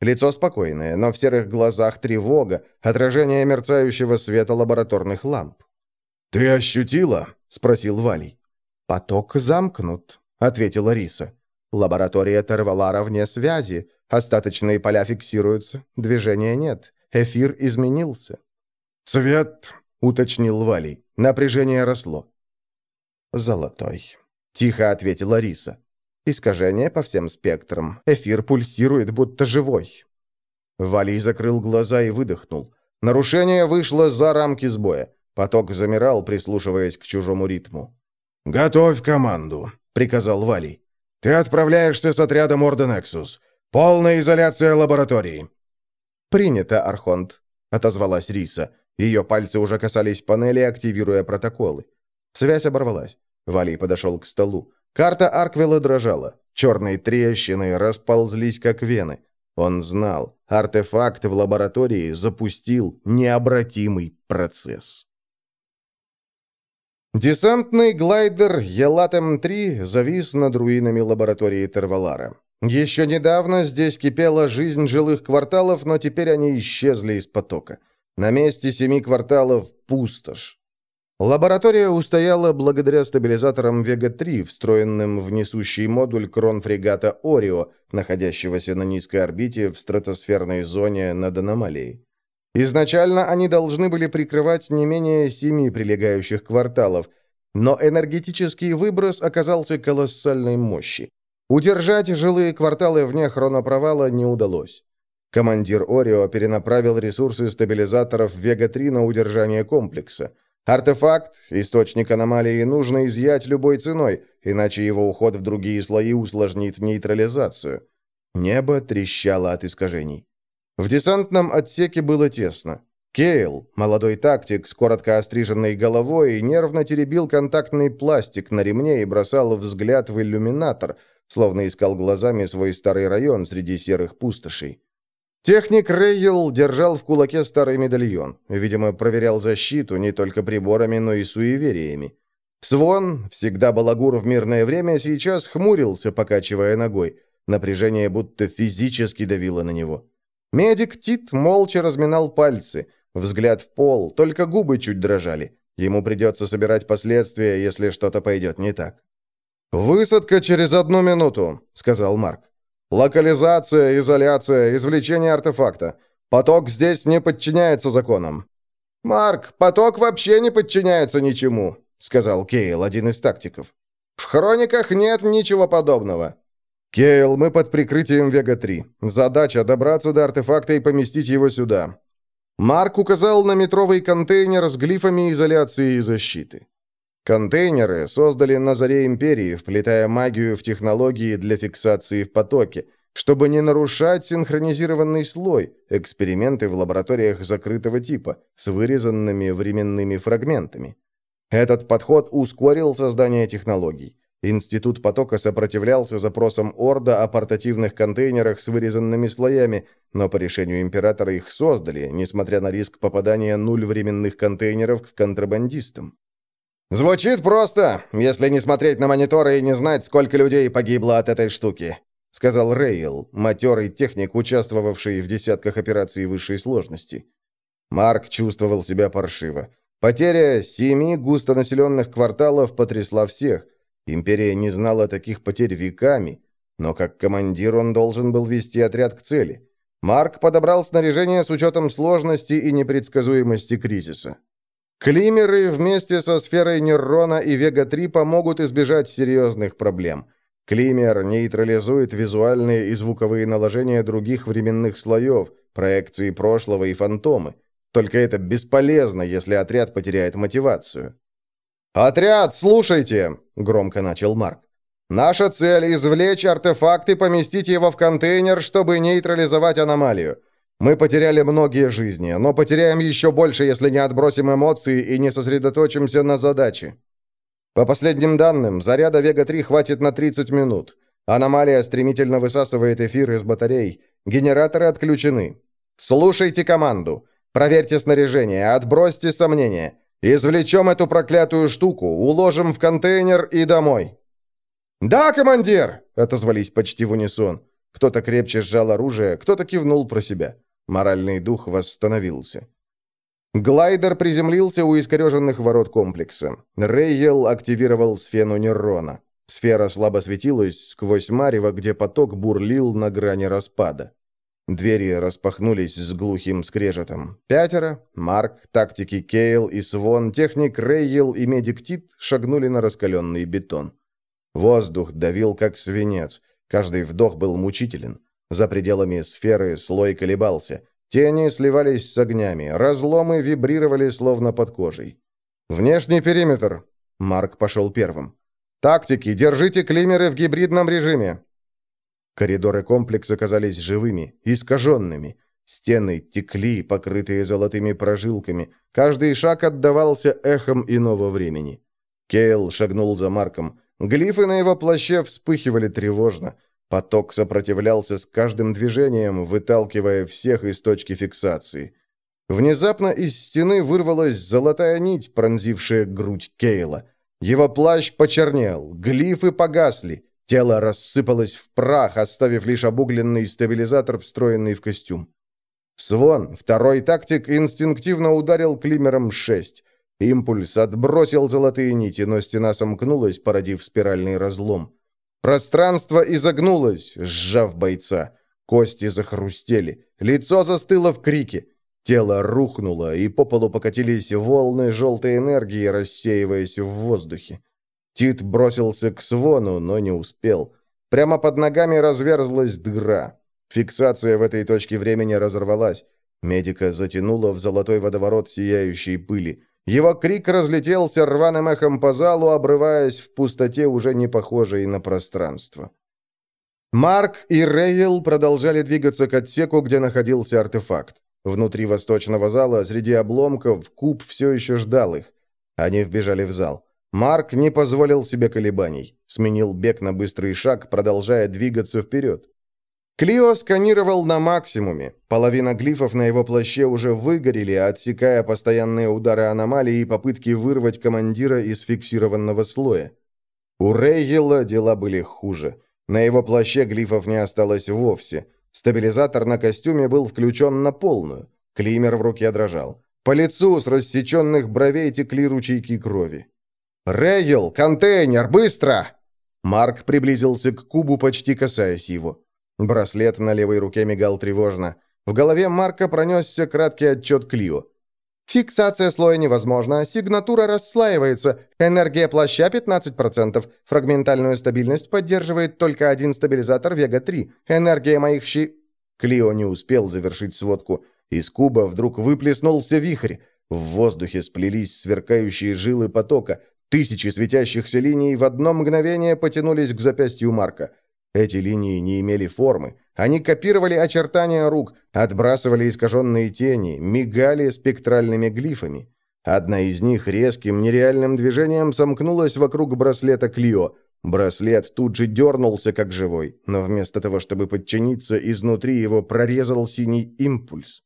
Лицо спокойное, но в серых глазах тревога, отражение мерцающего света лабораторных ламп. «Ты ощутила?» — спросил Валий. «Поток замкнут», — ответила Риса. «Лаборатория Тервалара вне связи. Остаточные поля фиксируются. Движения нет. Эфир изменился». «Цвет», — уточнил Валий. Напряжение росло. «Золотой», — тихо ответила Риса. «Искажение по всем спектрам. Эфир пульсирует, будто живой». Валий закрыл глаза и выдохнул. Нарушение вышло за рамки сбоя. Поток замирал, прислушиваясь к чужому ритму. «Готовь команду», — приказал Валий. «Ты отправляешься с отрядом Орден Эксус. Полная изоляция лаборатории». «Принято, Архонт», — отозвалась Риса. Ее пальцы уже касались панели, активируя протоколы. Связь оборвалась. Валий подошел к столу. Карта Арквелла дрожала. Черные трещины расползлись, как вены. Он знал, артефакт в лаборатории запустил необратимый процесс. Десантный глайдер Елатем-3 завис над руинами лаборатории Тервалара. Еще недавно здесь кипела жизнь жилых кварталов, но теперь они исчезли из потока. На месте 7 кварталов пустошь. Лаборатория устояла благодаря стабилизаторам Вега-3, встроенным в несущий модуль кронфрегата «Орио», находящегося на низкой орбите в стратосферной зоне над аномалией. Изначально они должны были прикрывать не менее 7 прилегающих кварталов, но энергетический выброс оказался колоссальной мощи. Удержать жилые кварталы вне хронопровала не удалось. Командир «Орио» перенаправил ресурсы стабилизаторов Вега-3 на удержание комплекса. Артефакт, источник аномалии, нужно изъять любой ценой, иначе его уход в другие слои усложнит нейтрализацию. Небо трещало от искажений. В десантном отсеке было тесно. Кейл, молодой тактик с коротко остриженной головой, нервно теребил контактный пластик на ремне и бросал взгляд в иллюминатор, словно искал глазами свой старый район среди серых пустошей. Техник Рейел держал в кулаке старый медальон. Видимо, проверял защиту не только приборами, но и суевериями. Свон, всегда балагур в мирное время, сейчас хмурился, покачивая ногой. Напряжение будто физически давило на него. Медик Тит молча разминал пальцы. Взгляд в пол, только губы чуть дрожали. Ему придется собирать последствия, если что-то пойдет не так. «Высадка через 1 минуту», — сказал Марк. «Локализация, изоляция, извлечение артефакта. Поток здесь не подчиняется законам». «Марк, поток вообще не подчиняется ничему», — сказал Кейл, один из тактиков. «В хрониках нет ничего подобного». «Кейл, мы под прикрытием Вега-3. Задача — добраться до артефакта и поместить его сюда». Марк указал на метровый контейнер с глифами изоляции и защиты. Контейнеры создали на заре Империи, вплетая магию в технологии для фиксации в потоке, чтобы не нарушать синхронизированный слой, эксперименты в лабораториях закрытого типа, с вырезанными временными фрагментами. Этот подход ускорил создание технологий. Институт потока сопротивлялся запросам Орда о портативных контейнерах с вырезанными слоями, но по решению Императора их создали, несмотря на риск попадания 0 временных контейнеров к контрабандистам. «Звучит просто, если не смотреть на мониторы и не знать, сколько людей погибло от этой штуки», сказал Рейл, матерый техник, участвовавший в десятках операций высшей сложности. Марк чувствовал себя паршиво. Потеря 7 густонаселенных кварталов потрясла всех. Империя не знала таких потерь веками, но как командир он должен был вести отряд к цели. Марк подобрал снаряжение с учетом сложности и непредсказуемости кризиса. Климеры вместе со сферой Неррона и Вега-3 помогут избежать серьезных проблем. Климер нейтрализует визуальные и звуковые наложения других временных слоев, проекции прошлого и фантомы. Только это бесполезно, если отряд потеряет мотивацию. «Отряд, слушайте!» — громко начал Марк. «Наша цель — извлечь артефакт и поместить его в контейнер, чтобы нейтрализовать аномалию. Мы потеряли многие жизни, но потеряем еще больше, если не отбросим эмоции и не сосредоточимся на задаче. По последним данным, заряда Вега-3 хватит на 30 минут. Аномалия стремительно высасывает эфир из батарей. Генераторы отключены. Слушайте команду. Проверьте снаряжение, отбросьте сомнения. Извлечем эту проклятую штуку, уложим в контейнер и домой». «Да, командир!» — отозвались почти в унисон. Кто-то крепче сжал оружие, кто-то кивнул про себя. Моральный дух восстановился. Глайдер приземлился у искореженных ворот комплекса. Рейел активировал сфену Нерона. Сфера слабо светилась сквозь марево, где поток бурлил на грани распада. Двери распахнулись с глухим скрежетом. 5 — Марк, тактики Кейл и Свон, техник Рейел и медик Тит шагнули на раскаленный бетон. Воздух давил, как свинец. Каждый вдох был мучителен. За пределами сферы слой колебался. Тени сливались с огнями, разломы вибрировали, словно под кожей. «Внешний периметр!» Марк пошел первым. «Тактики, держите климеры в гибридном режиме!» Коридоры комплекса казались живыми, искаженными. Стены текли, покрытые золотыми прожилками. Каждый шаг отдавался эхом иного времени. Кейл шагнул за Марком. Глифы на его плаще вспыхивали тревожно. Поток сопротивлялся с каждым движением, выталкивая всех из точки фиксации. Внезапно из стены вырвалась золотая нить, пронзившая грудь Кейла. Его плащ почернел, глифы погасли, тело рассыпалось в прах, оставив лишь обугленный стабилизатор, встроенный в костюм. Свон, второй тактик, инстинктивно ударил климером 6. Импульс отбросил золотые нити, но стена сомкнулась, породив спиральный разлом. Пространство изогнулось, сжав бойца. Кости захрустели. Лицо застыло в крике. Тело рухнуло, и по полу покатились волны желтой энергии, рассеиваясь в воздухе. Тит бросился к Свону, но не успел. Прямо под ногами разверзлась дыра. Фиксация в этой точке времени разорвалась. Медика затянуло в золотой водоворот сияющей пыли. Его крик разлетелся рваным эхом по залу, обрываясь в пустоте, уже не похожей на пространство. Марк и Рейел продолжали двигаться к отсеку, где находился артефакт. Внутри восточного зала, среди обломков, куб все еще ждал их. Они вбежали в зал. Марк не позволил себе колебаний. Сменил бег на быстрый шаг, продолжая двигаться вперед. Клио сканировал на максимуме. Половина глифов на его плаще уже выгорели, отсекая постоянные удары аномалии и попытки вырвать командира из фиксированного слоя. У Рейгела дела были хуже. На его плаще глифов не осталось вовсе. Стабилизатор на костюме был включен на полную. Климер в руке дрожал. По лицу с рассеченных бровей текли ручейки крови. «Рейгел, контейнер, быстро!» Марк приблизился к кубу, почти касаясь его. Браслет на левой руке мигал тревожно. В голове Марка пронесся краткий отчет Клио. «Фиксация слоя невозможна, сигнатура расслаивается, энергия плаща 15%, фрагментальную стабильность поддерживает только один стабилизатор Вега-3, энергия моих Клио не успел завершить сводку. Из куба вдруг выплеснулся вихрь. В воздухе сплелись сверкающие жилы потока. Тысячи светящихся линий в одно мгновение потянулись к запястью Марка. Эти линии не имели формы. Они копировали очертания рук, отбрасывали искаженные тени, мигали спектральными глифами. Одна из них резким, нереальным движением сомкнулась вокруг браслета Клио. Браслет тут же дернулся, как живой, но вместо того, чтобы подчиниться, изнутри его прорезал синий импульс.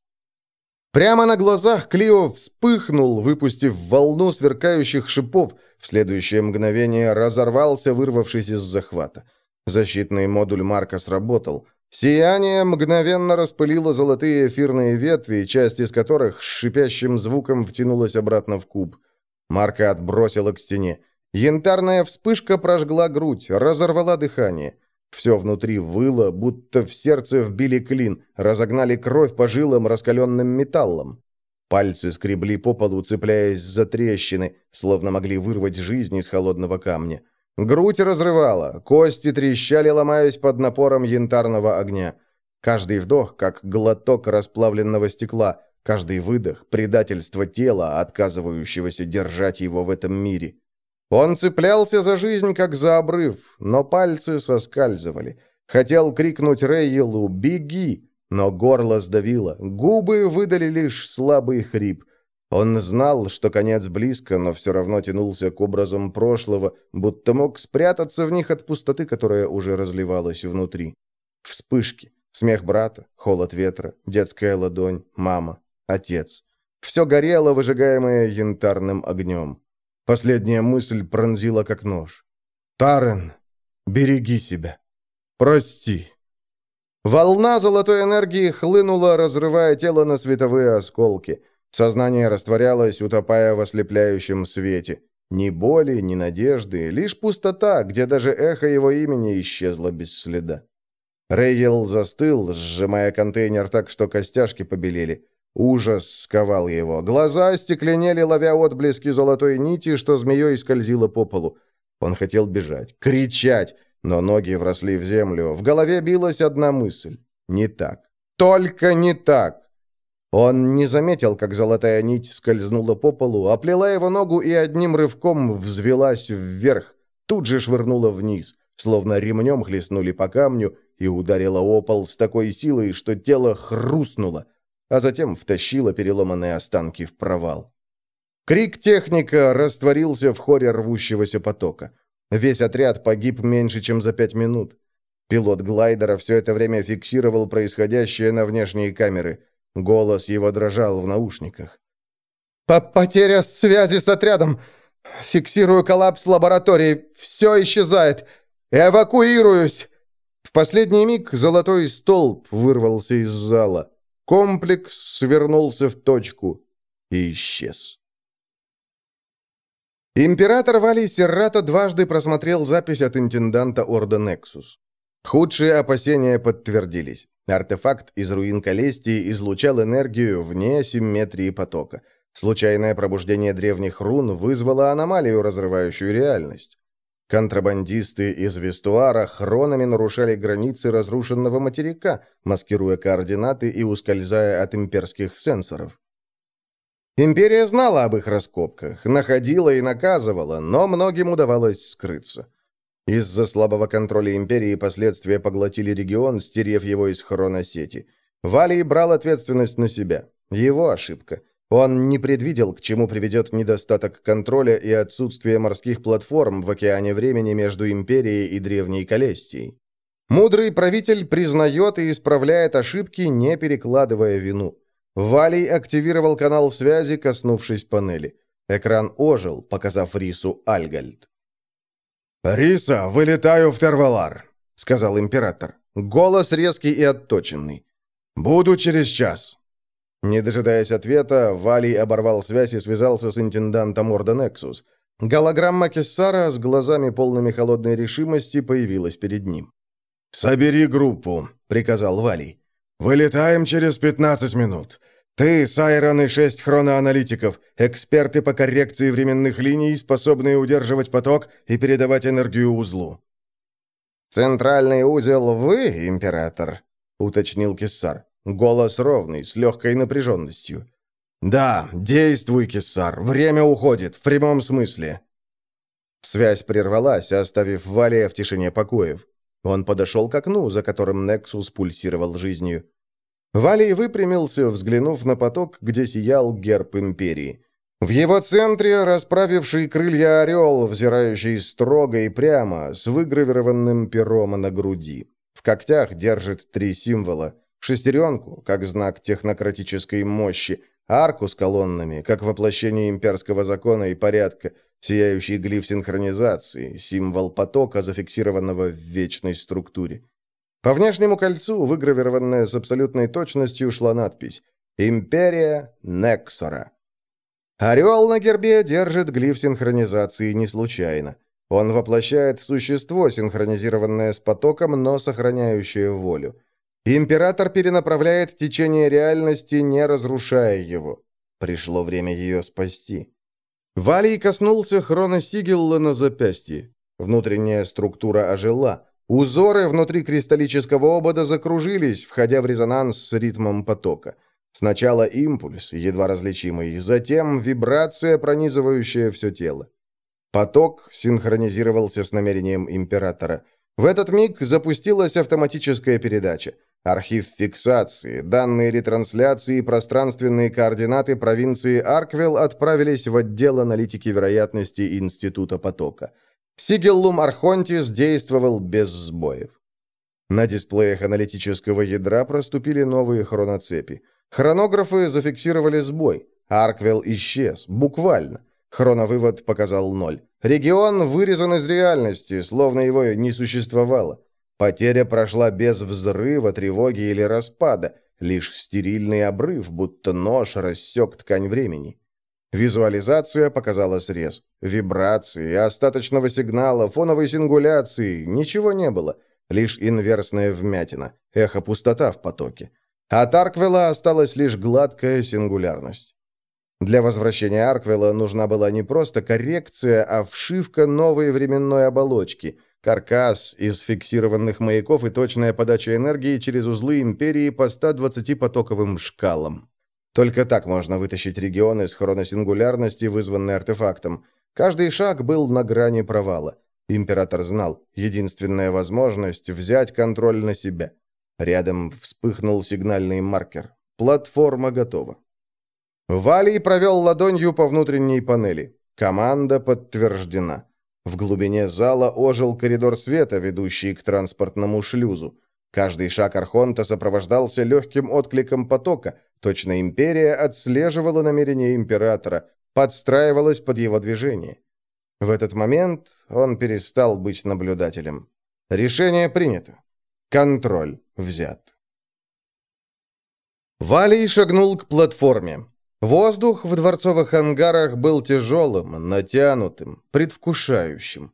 Прямо на глазах Клио вспыхнул, выпустив волну сверкающих шипов. В следующее мгновение разорвался, вырвавшись из захвата. Защитный модуль Марка сработал. Сияние мгновенно распылило золотые эфирные ветви, часть из которых с шипящим звуком втянулась обратно в куб. Марка отбросила к стене. Янтарная вспышка прожгла грудь, разорвала дыхание. Все внутри выло, будто в сердце вбили клин, разогнали кровь по жилам раскаленным металлом. Пальцы скребли по полу, цепляясь за трещины, словно могли вырвать жизнь из холодного камня. Грудь разрывала, кости трещали, ломаясь под напором янтарного огня. Каждый вдох, как глоток расплавленного стекла, каждый выдох — предательство тела, отказывающегося держать его в этом мире. Он цеплялся за жизнь, как за обрыв, но пальцы соскальзывали. Хотел крикнуть Рейелу «Беги!», но горло сдавило, губы выдали лишь слабый хрип. Он знал, что конец близко, но все равно тянулся к образам прошлого, будто мог спрятаться в них от пустоты, которая уже разливалась внутри. Вспышки, смех брата, холод ветра, детская ладонь, мама, отец. Все горело, выжигаемое янтарным огнем. Последняя мысль пронзила как нож. «Тарен, береги себя. Прости». Волна золотой энергии хлынула, разрывая тело на световые осколки. Сознание растворялось, утопая в ослепляющем свете. Ни боли, ни надежды, лишь пустота, где даже эхо его имени исчезло без следа. Рейгел застыл, сжимая контейнер так, что костяшки побелели. Ужас сковал его. Глаза остекленели, ловя отблески золотой нити, что змеей скользила по полу. Он хотел бежать, кричать, но ноги вросли в землю. В голове билась одна мысль. Не так. Только не так. Он не заметил, как золотая нить скользнула по полу, оплела его ногу и одним рывком взвелась вверх, тут же швырнула вниз, словно ремнем хлестнули по камню, и ударила о пол с такой силой, что тело хрустнуло, а затем втащило переломанные останки в провал. Крик техника растворился в хоре рвущегося потока. Весь отряд погиб меньше, чем за 5 минут. Пилот глайдера все это время фиксировал происходящее на внешние камеры. Голос его дрожал в наушниках. «Потеря связи с отрядом! Фиксирую коллапс лаборатории! Все исчезает! Эвакуируюсь!» В последний миг золотой столб вырвался из зала. Комплекс свернулся в точку и исчез. Император Валий Серрата дважды просмотрел запись от интенданта Орда Нексус. Худшие опасения подтвердились. Артефакт из руин Калестии излучал энергию вне симметрии потока. Случайное пробуждение древних рун вызвало аномалию, разрывающую реальность. Контрабандисты из Вестуара хронами нарушали границы разрушенного материка, маскируя координаты и ускользая от имперских сенсоров. Империя знала об их раскопках, находила и наказывала, но многим удавалось скрыться. Из-за слабого контроля империи последствия поглотили регион, стерев его из хроносети. Валий брал ответственность на себя. Его ошибка. Он не предвидел, к чему приведет недостаток контроля и отсутствие морских платформ в океане времени между Империей и Древней Калестией. Мудрый правитель признает и исправляет ошибки, не перекладывая вину. Валий активировал канал связи, коснувшись панели. Экран ожил, показав Рису Альгальд. «Риса, вылетаю в Тервалар», — сказал император. Голос резкий и отточенный. «Буду через час». Не дожидаясь ответа, Валий оборвал связь и связался с интендантом Орда Нексус. Голограмма Кессара с глазами полными холодной решимости появилась перед ним. «Собери группу», — приказал Валий. «Вылетаем через 15 минут. Ты, Сайрон и 6 хроноаналитиков, эксперты по коррекции временных линий, способные удерживать поток и передавать энергию узлу». «Центральный узел вы, император?» — уточнил Кессар. Голос ровный, с легкой напряженностью. «Да, действуй, Кессар, время уходит, в прямом смысле». Связь прервалась, оставив Валия в тишине покоев. Он подошел к окну, за которым Нексус пульсировал жизнью. Валий выпрямился, взглянув на поток, где сиял герб Империи. В его центре расправивший крылья орел, взирающий строго и прямо, с выгравированным пером на груди. В когтях держит 3 символа. Шестеренку, как знак технократической мощи, арку с колоннами, как воплощение имперского закона и порядка, сияющий глиф синхронизации, символ потока, зафиксированного в вечной структуре. По внешнему кольцу, выгравированная с абсолютной точностью, шла надпись «Империя Нексора». Орел на гербе держит глиф синхронизации не случайно. Он воплощает существо, синхронизированное с потоком, но сохраняющее волю. Император перенаправляет течение реальности, не разрушая его. Пришло время ее спасти. Валий коснулся хроносигилла на запястье. Внутренняя структура ожила. Узоры внутри кристаллического обода закружились, входя в резонанс с ритмом потока. Сначала импульс, едва различимый, затем вибрация, пронизывающая все тело. Поток синхронизировался с намерением императора. В этот миг запустилась автоматическая передача. Архив фиксации, данные ретрансляции и пространственные координаты провинции Арквилл отправились в отдел аналитики вероятности Института потока. Сигиллум Архонтис действовал без сбоев. На дисплеях аналитического ядра проступили новые хроноцепи. Хронографы зафиксировали сбой. Арквилл исчез, буквально. Хроновывод показал 0. Регион вырезан из реальности, словно его не существовало. Потеря прошла без взрыва, тревоги или распада, лишь стерильный обрыв, будто нож рассек ткань времени. Визуализация показала срез. Вибрации, остаточного сигнала, фоновой сингуляции — ничего не было. Лишь инверсная вмятина, эхо-пустота в потоке. От Арквелла осталась лишь гладкая сингулярность. Для возвращения Арквелла нужна была не просто коррекция, а вшивка новой временной оболочки, каркас из фиксированных маяков и точная подача энергии через узлы Империи по 120-потоковым шкалам. Только так можно вытащить регион из хроносингулярности, вызванный артефактом. Каждый шаг был на грани провала. Император знал, единственная возможность — взять контроль на себя. Рядом вспыхнул сигнальный маркер. Платформа готова. Валий провел ладонью по внутренней панели. Команда подтверждена. В глубине зала ожил коридор света, ведущий к транспортному шлюзу. Каждый шаг Архонта сопровождался легким откликом потока. Точно Империя отслеживала намерения Императора, подстраивалась под его движение. В этот момент он перестал быть наблюдателем. Решение принято. Контроль взят. Валий шагнул к платформе. Воздух в дворцовых ангарах был тяжелым, натянутым, предвкушающим.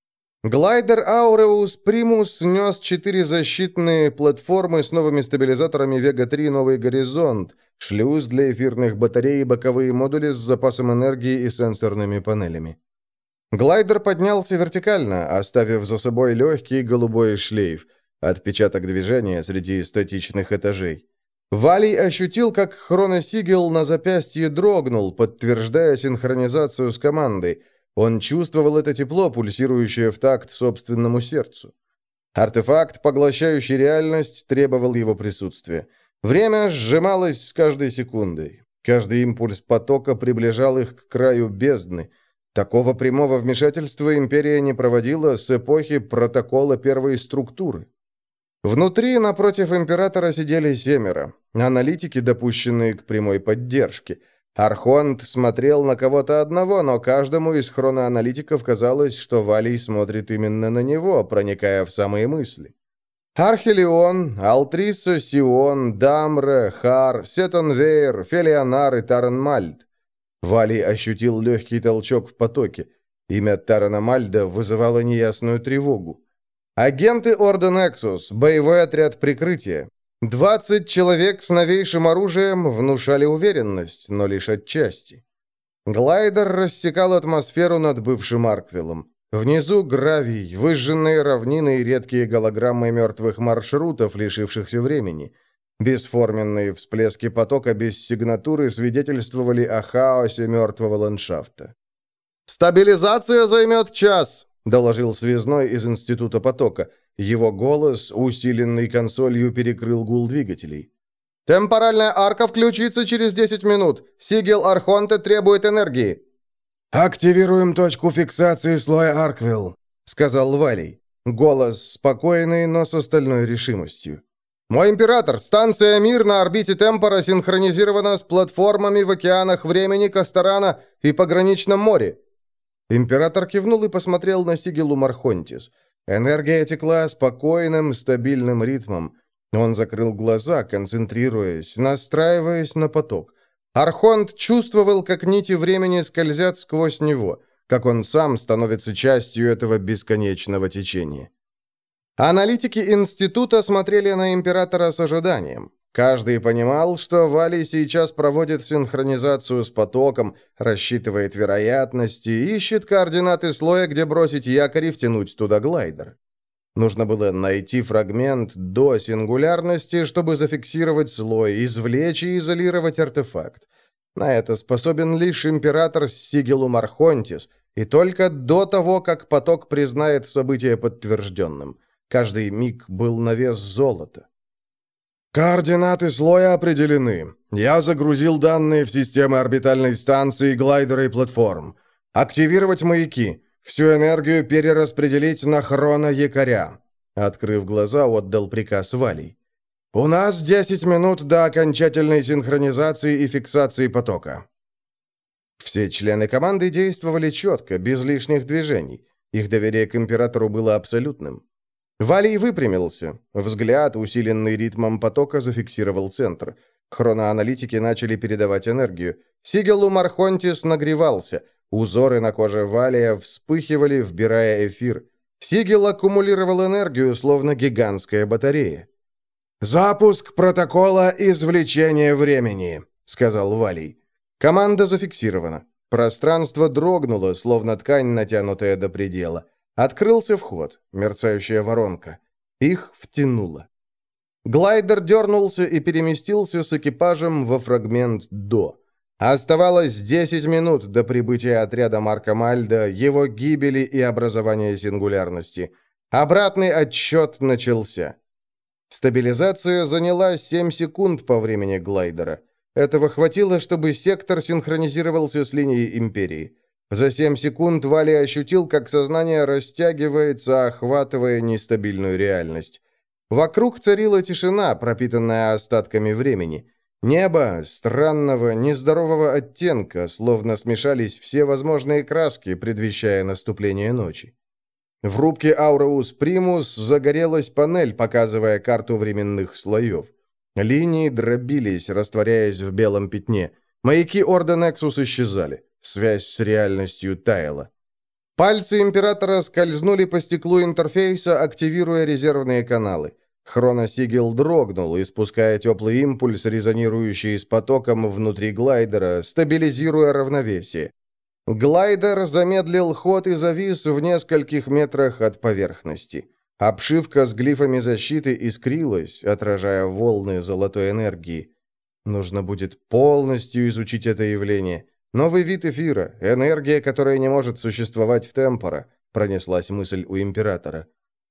Глайдер Ауреус Примус нес 4 защитные платформы с новыми стабилизаторами Вега-3 «Новый горизонт», шлюз для эфирных батарей и боковые модули с запасом энергии и сенсорными панелями. Глайдер поднялся вертикально, оставив за собой легкий голубой шлейф, отпечаток движения среди статичных этажей. Валий ощутил, как хроносигил на запястье дрогнул, подтверждая синхронизацию с командой. Он чувствовал это тепло, пульсирующее в такт собственному сердцу. Артефакт, поглощающий реальность, требовал его присутствия. Время сжималось с каждой секундой. Каждый импульс потока приближал их к краю бездны. Такого прямого вмешательства Империя не проводила с эпохи протокола первой структуры. Внутри, напротив Императора, сидели 7, аналитики, допущенные к прямой поддержке. Архонт смотрел на кого-то одного, но каждому из хроноаналитиков казалось, что Валий смотрит именно на него, проникая в самые мысли. Архелион, Алтрисо Сион, Дамре, Хар, Сетонвейр, Фелионар и Таранмальд. Валий ощутил легкий толчок в потоке. Имя Таранмальда вызывало неясную тревогу. Агенты Орден Эксус, боевой отряд прикрытия. 20 человек с новейшим оружием внушали уверенность, но лишь отчасти. Глайдер рассекал атмосферу над бывшим Арквиллом. Внизу гравий, выжженные равнины и редкие голограммы мертвых маршрутов, лишившихся времени. Бесформенные всплески потока без сигнатуры свидетельствовали о хаосе мертвого ландшафта. «Стабилизация займет час», — доложил связной из Института потока. Его голос, усиленный консолью, перекрыл гул двигателей. «Темпоральная арка включится через 10 минут. Сигил Архонта требует энергии». «Активируем точку фиксации слоя Арквилл», — сказал Валий. Голос спокойный, но с остальной решимостью. «Мой император, станция «Мир» на орбите Темпора синхронизирована с платформами в океанах времени Кастарана и пограничном море». Император кивнул и посмотрел на Сигилу Мархонтис. Энергия текла спокойным, стабильным ритмом. Он закрыл глаза, концентрируясь, настраиваясь на поток. Архонт чувствовал, как нити времени скользят сквозь него, как он сам становится частью этого бесконечного течения. Аналитики Института смотрели на Императора с ожиданием. Каждый понимал, что Валий сейчас проводит синхронизацию с потоком, рассчитывает вероятности, ищет координаты слоя, где бросить якорь и втянуть туда глайдер. Нужно было найти фрагмент до сингулярности, чтобы зафиксировать слой, извлечь и изолировать артефакт. На это способен лишь Император Сигилум Архонтис, и только до того, как поток признает событие подтвержденным. Каждый миг был на вес золота. «Координаты слоя определены. Я загрузил данные в системы орбитальной станции, глайдера и платформ. Активировать маяки. Всю энергию перераспределить на хроно-якоря». Открыв глаза, отдал приказ Валий. «У нас 10 минут до окончательной синхронизации и фиксации потока». Все члены команды действовали четко, без лишних движений. Их доверие к Императору было абсолютным. Валий выпрямился. Взгляд, усиленный ритмом потока, зафиксировал центр. Хроноаналитики начали передавать энергию. Сигелу Мархонтис нагревался. Узоры на коже Валия вспыхивали, вбирая эфир. Сигел аккумулировал энергию, словно гигантская батарея. «Запуск протокола извлечения времени», — сказал Валий. Команда зафиксирована. Пространство дрогнуло, словно ткань, натянутая до предела. Открылся вход, мерцающая воронка. Их втянуло. Глайдер дернулся и переместился с экипажем во фрагмент «до». Оставалось 10 минут до прибытия отряда Марка Мальда, его гибели и образования сингулярности. Обратный отсчет начался. Стабилизация заняла 7 секунд по времени глайдера. Этого хватило, чтобы сектор синхронизировался с линией Империи. За 7 секунд Валий ощутил, как сознание растягивается, охватывая нестабильную реальность. Вокруг царила тишина, пропитанная остатками времени. Небо странного, нездорового оттенка, словно смешались все возможные краски, предвещая наступление ночи. В рубке Ауреус Примус загорелась панель, показывая карту временных слоев. Линии дробились, растворяясь в белом пятне. Маяки Орда Нексус исчезали. Связь с реальностью таяла. Пальцы Императора скользнули по стеклу интерфейса, активируя резервные каналы. Хроносигел дрогнул, испуская теплый импульс, резонирующий с потоком внутри глайдера, стабилизируя равновесие. Глайдер замедлил ход и завис в нескольких метрах от поверхности. Обшивка с глифами защиты искрилась, отражая волны золотой энергии. Нужно будет полностью изучить это явление. Новый вид эфира, энергия, которая не может существовать в темпора, пронеслась мысль у Императора.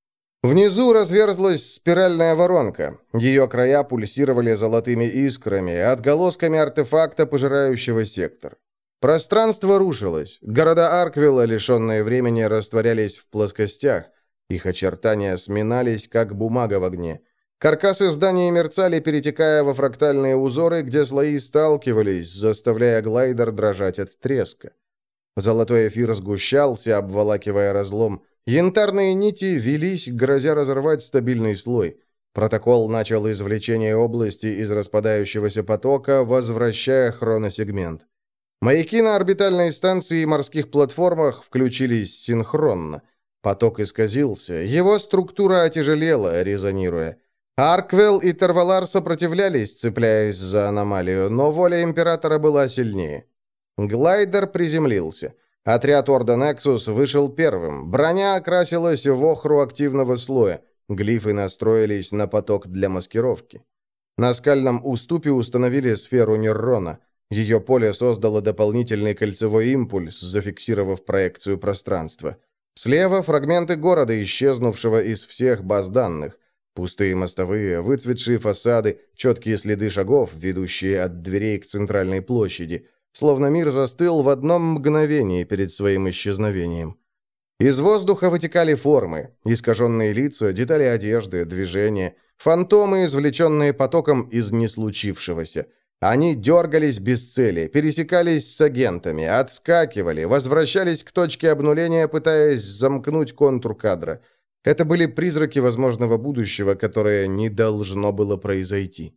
Внизу разверзлась спиральная воронка. Ее края пульсировали золотыми искрами, отголосками артефакта, пожирающего сектор. Пространство рушилось. Города Арквилла, лишенные времени, растворялись в плоскостях. Их очертания сминались, как бумага в огне. Каркасы зданий мерцали, перетекая во фрактальные узоры, где слои сталкивались, заставляя глайдер дрожать от треска. Золотой эфир сгущался, обволакивая разлом. Янтарные нити велись, грозя разорвать стабильный слой. Протокол начал извлечение области из распадающегося потока, возвращая хроносегмент. Маяки на орбитальной станции и морских платформах включились синхронно. Поток исказился, его структура отяжелела, резонируя. Арквелл и Тервалар сопротивлялись, цепляясь за аномалию, но воля Императора была сильнее. Глайдер приземлился. Отряд Орда Нексус вышел первым. Броня окрасилась в охру активного слоя. Глифы настроились на поток для маскировки. На скальном уступе установили сферу Неррона. Ее поле создало дополнительный кольцевой импульс, зафиксировав проекцию пространства. Слева фрагменты города, исчезнувшего из всех баз данных. Пустые мостовые, выцветшие фасады, четкие следы шагов, ведущие от дверей к центральной площади. Словно мир застыл в одном мгновении перед своим исчезновением. Из воздуха вытекали формы, искаженные лица, детали одежды, движения, фантомы, извлеченные потоком из неслучившегося. Они дергались без цели, пересекались с агентами, отскакивали, возвращались к точке обнуления, пытаясь замкнуть контур кадра. Это были призраки возможного будущего, которое не должно было произойти.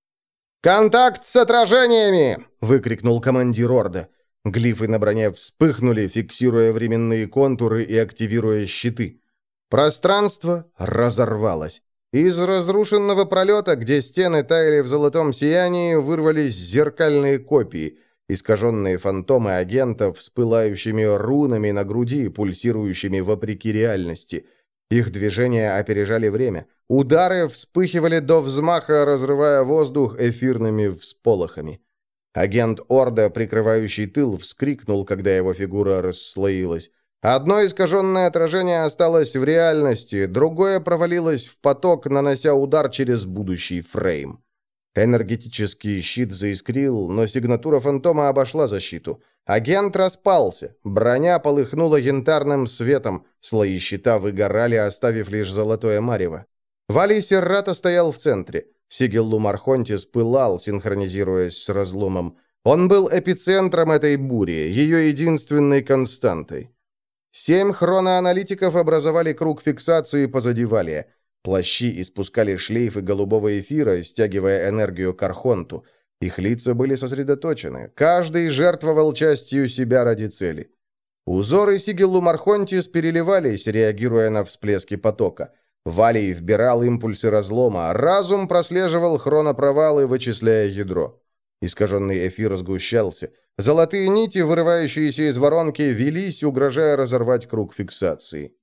«Контакт с отражениями!» — выкрикнул командир Орда. Глифы на броне вспыхнули, фиксируя временные контуры и активируя щиты. Пространство разорвалось. Из разрушенного пролета, где стены таяли в золотом сиянии, вырвались зеркальные копии, искаженные фантомы агентов с пылающими рунами на груди, пульсирующими вопреки реальности. Их движения опережали время. Удары вспыхивали до взмаха, разрывая воздух эфирными всполохами. Агент Орда, прикрывающий тыл, вскрикнул, когда его фигура расслоилась. Одно искаженное отражение осталось в реальности, другое провалилось в поток, нанося удар через будущий фрейм. Энергетический щит заискрил, но сигнатура фантома обошла защиту. Агент распался, броня полыхнула янтарным светом, слои щита выгорали, оставив лишь золотое марево. Валий Серрата стоял в центре. Сигеллу Мархонтис пылал, синхронизируясь с разломом. Он был эпицентром этой бури, ее единственной константой. 7 хроноаналитиков образовали круг фиксации позади Валия. Плащи испускали шлейфы голубого эфира, стягивая энергию к Архонту. Их лица были сосредоточены. Каждый жертвовал частью себя ради цели. Узоры Сигиллум Архонтис переливались, реагируя на всплески потока. Валий вбирал импульсы разлома, разум прослеживал хронопровалы, вычисляя ядро. Искаженный эфир сгущался. Золотые нити, вырывающиеся из воронки, велись, угрожая разорвать круг фиксации.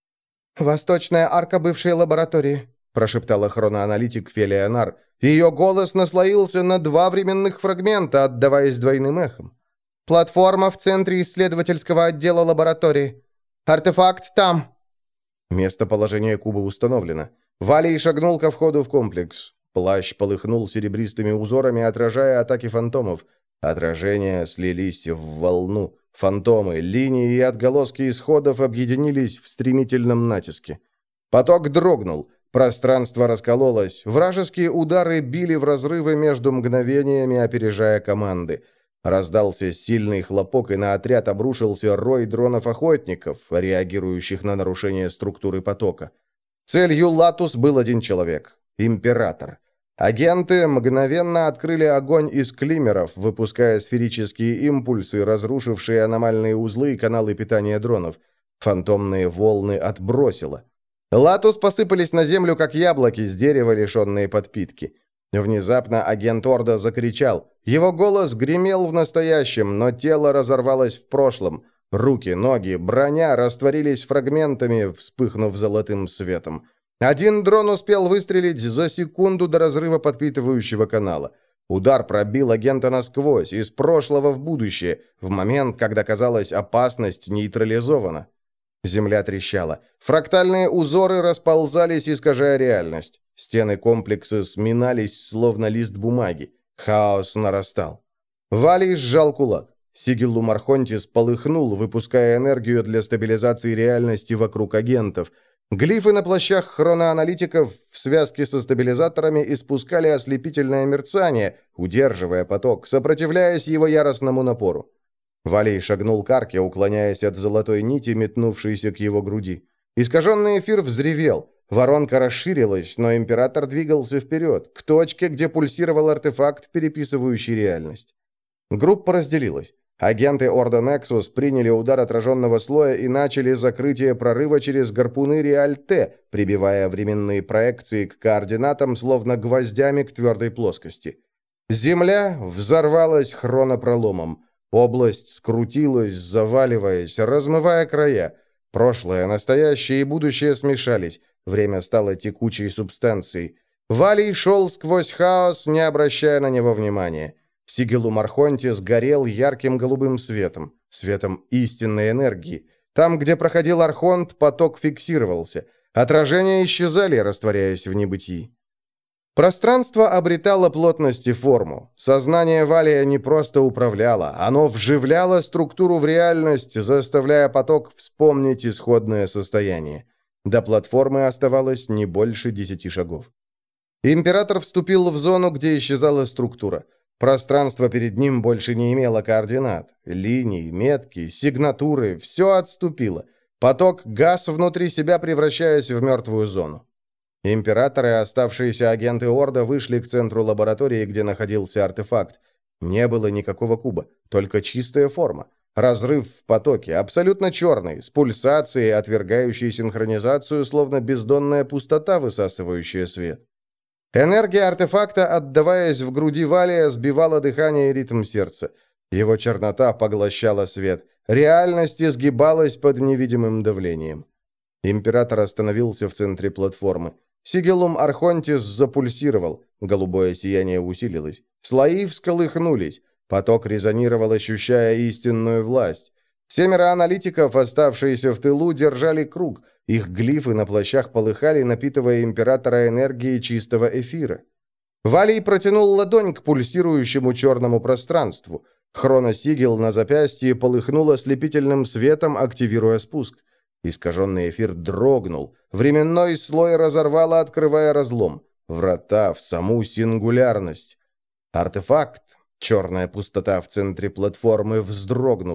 «Восточная арка бывшей лаборатории», – прошептала хроноаналитик Фелионар. Ее голос наслоился на 2 временных фрагмента, отдаваясь двойным эхом. «Платформа в центре исследовательского отдела лаборатории. Артефакт там». Местоположение куба установлено. Валий шагнул ко входу в комплекс. Плащ полыхнул серебристыми узорами, отражая атаки фантомов. Отражения слились в волну. Фантомы, линии и отголоски исходов объединились в стремительном натиске. Поток дрогнул. Пространство раскололось. Вражеские удары били в разрывы между мгновениями, опережая команды. Раздался сильный хлопок, и на отряд обрушился рой дронов-охотников, реагирующих на нарушение структуры потока. Целью Латус был один человек – Император. Агенты мгновенно открыли огонь из климеров, выпуская сферические импульсы, разрушившие аномальные узлы и каналы питания дронов. Фантомные волны отбросило. Латус посыпались на землю, как яблоки с дерева, лишенные подпитки. Внезапно агент Орда закричал. Его голос гремел в настоящем, но тело разорвалось в прошлом. Руки, ноги, броня растворились фрагментами, вспыхнув золотым светом. Один дрон успел выстрелить за секунду до разрыва подпитывающего канала. Удар пробил агента насквозь, из прошлого в будущее, в момент, когда, казалось, опасность нейтрализована. Земля трещала. Фрактальные узоры расползались, искажая реальность. Стены комплекса сминались, словно лист бумаги. Хаос нарастал. Валий сжал кулак. Сигиллум Архонтис полыхнул, выпуская энергию для стабилизации реальности вокруг агентов. Глифы на плащах хроноаналитиков в связке со стабилизаторами испускали ослепительное мерцание, удерживая поток, сопротивляясь его яростному напору. Валий шагнул к арке, уклоняясь от золотой нити, метнувшейся к его груди. Искаженный эфир взревел. Воронка расширилась, но Император двигался вперед, к точке, где пульсировал артефакт, переписывающий реальность. Группа разделилась. Агенты Орда Нексус приняли удар отраженного слоя и начали закрытие прорыва через гарпуны Реаль-Т, прибивая временные проекции к координатам, словно гвоздями к твердой плоскости. Земля взорвалась хронопроломом. Область скрутилась, заваливаясь, размывая края. Прошлое, настоящее и будущее смешались. Время стало текучей субстанцией. Валий шел сквозь хаос, не обращая на него внимания. Сигиллум Архонтис горел ярким голубым светом, светом истинной энергии. Там, где проходил Архонт, поток фиксировался. Отражения исчезали, растворяясь в небытии. Пространство обретало плотность и форму. Сознание Валия не просто управляло, оно вживляло структуру в реальность, заставляя поток вспомнить исходное состояние. До платформы оставалось не больше 10 шагов. Император вступил в зону, где исчезала структура. Пространство перед ним больше не имело координат. Линии, метки, сигнатуры – все отступило. Поток гас внутри себя, превращаясь в мертвую зону. Император и оставшиеся агенты Орда вышли к центру лаборатории, где находился артефакт. Не было никакого куба, только чистая форма. Разрыв в потоке, абсолютно черный, с пульсацией, отвергающей синхронизацию, словно бездонная пустота, высасывающая свет. Энергия артефакта, отдаваясь в груди Валия, сбивала дыхание и ритм сердца. Его чернота поглощала свет. Реальность изгибалась под невидимым давлением. Император остановился в центре платформы. Сигиллум Архонтис запульсировал. Голубое сияние усилилось. Слои всколыхнулись. Поток резонировал, ощущая истинную власть. 7 аналитиков, оставшиеся в тылу, держали круг. Их глифы на плащах полыхали, напитывая Императора энергией чистого эфира. Валий протянул ладонь к пульсирующему черному пространству. Хроносигил на запястье полыхнул ослепительным светом, активируя спуск. Искаженный эфир дрогнул. Временной слой разорвало, открывая разлом. Врата в саму сингулярность. Артефакт, черная пустота в центре платформы, вздрогнул.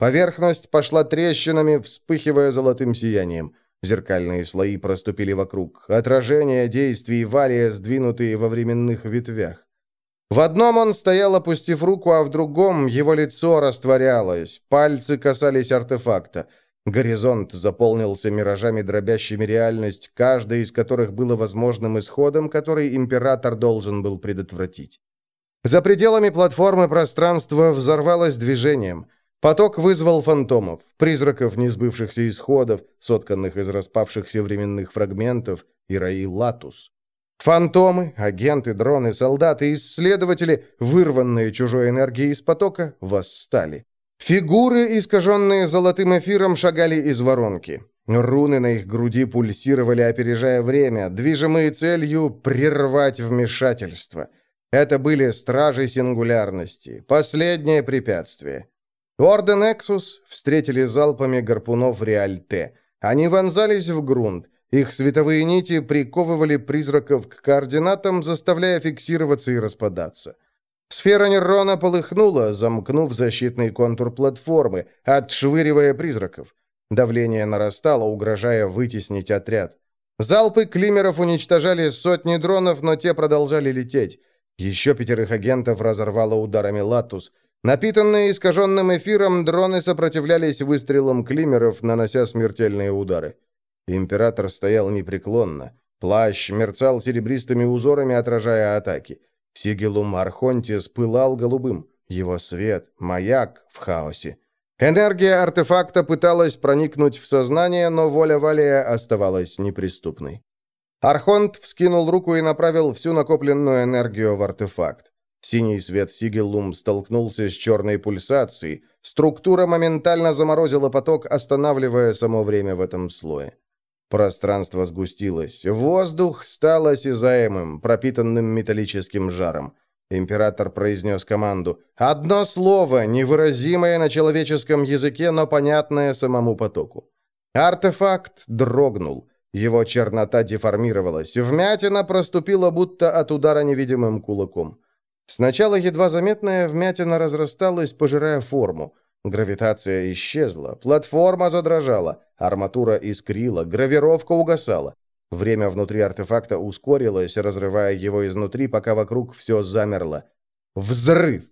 Поверхность пошла трещинами, вспыхивая золотым сиянием. Зеркальные слои проступили вокруг. Отражения действий Валия, сдвинутые во временных ветвях. В одном он стоял, опустив руку, а в другом его лицо растворялось. Пальцы касались артефакта. Горизонт заполнился миражами, дробящими реальность, каждый из которых было возможным исходом, который император должен был предотвратить. За пределами платформы пространство взорвалось движением. Поток вызвал фантомов, призраков несбывшихся исходов, сотканных из распавшихся временных фрагментов, и раи Латус. Фантомы, агенты, дроны, солдаты, исследователи, вырванные чужой энергией из потока, восстали. Фигуры, искаженные золотым эфиром, шагали из воронки. Руны на их груди пульсировали, опережая время, движимые целью прервать вмешательство. Это были стражи сингулярности, последнее препятствие. Орден Нексус встретили залпами гарпунов Реаль-Т. Они вонзались в грунт. Их световые нити приковывали призраков к координатам, заставляя фиксироваться и распадаться. Сфера Нерона полыхнула, замкнув защитный контур платформы, отшвыривая призраков. Давление нарастало, угрожая вытеснить отряд. Залпы климеров уничтожали сотни дронов, но те продолжали лететь. Еще 5 агентов разорвало ударами Латус. Напитанные искаженным эфиром, дроны сопротивлялись выстрелам климеров, нанося смертельные удары. Император стоял непреклонно. Плащ мерцал серебристыми узорами, отражая атаки. Сигиллум Архонтис пылал голубым. Его свет — маяк в хаосе. Энергия артефакта пыталась проникнуть в сознание, но воля Валия оставалась неприступной. Архонт вскинул руку и направил всю накопленную энергию в артефакт. Синий свет Сигиллум столкнулся с черной пульсацией. Структура моментально заморозила поток, останавливая само время в этом слое. Пространство сгустилось. Воздух стал осязаемым, пропитанным металлическим жаром. Император произнес команду. Одно слово, невыразимое на человеческом языке, но понятное самому потоку. Артефакт дрогнул. Его чернота деформировалась. Вмятина проступила, будто от удара невидимым кулаком. Сначала едва заметная вмятина разрасталась, пожирая форму. Гравитация исчезла, платформа задрожала, арматура искрила, гравировка угасала. Время внутри артефакта ускорилось, разрывая его изнутри, пока вокруг все замерло. Взрыв!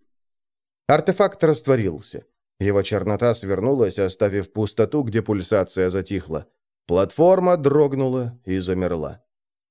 Артефакт растворился. Его чернота свернулась, оставив пустоту, где пульсация затихла. Платформа дрогнула и замерла.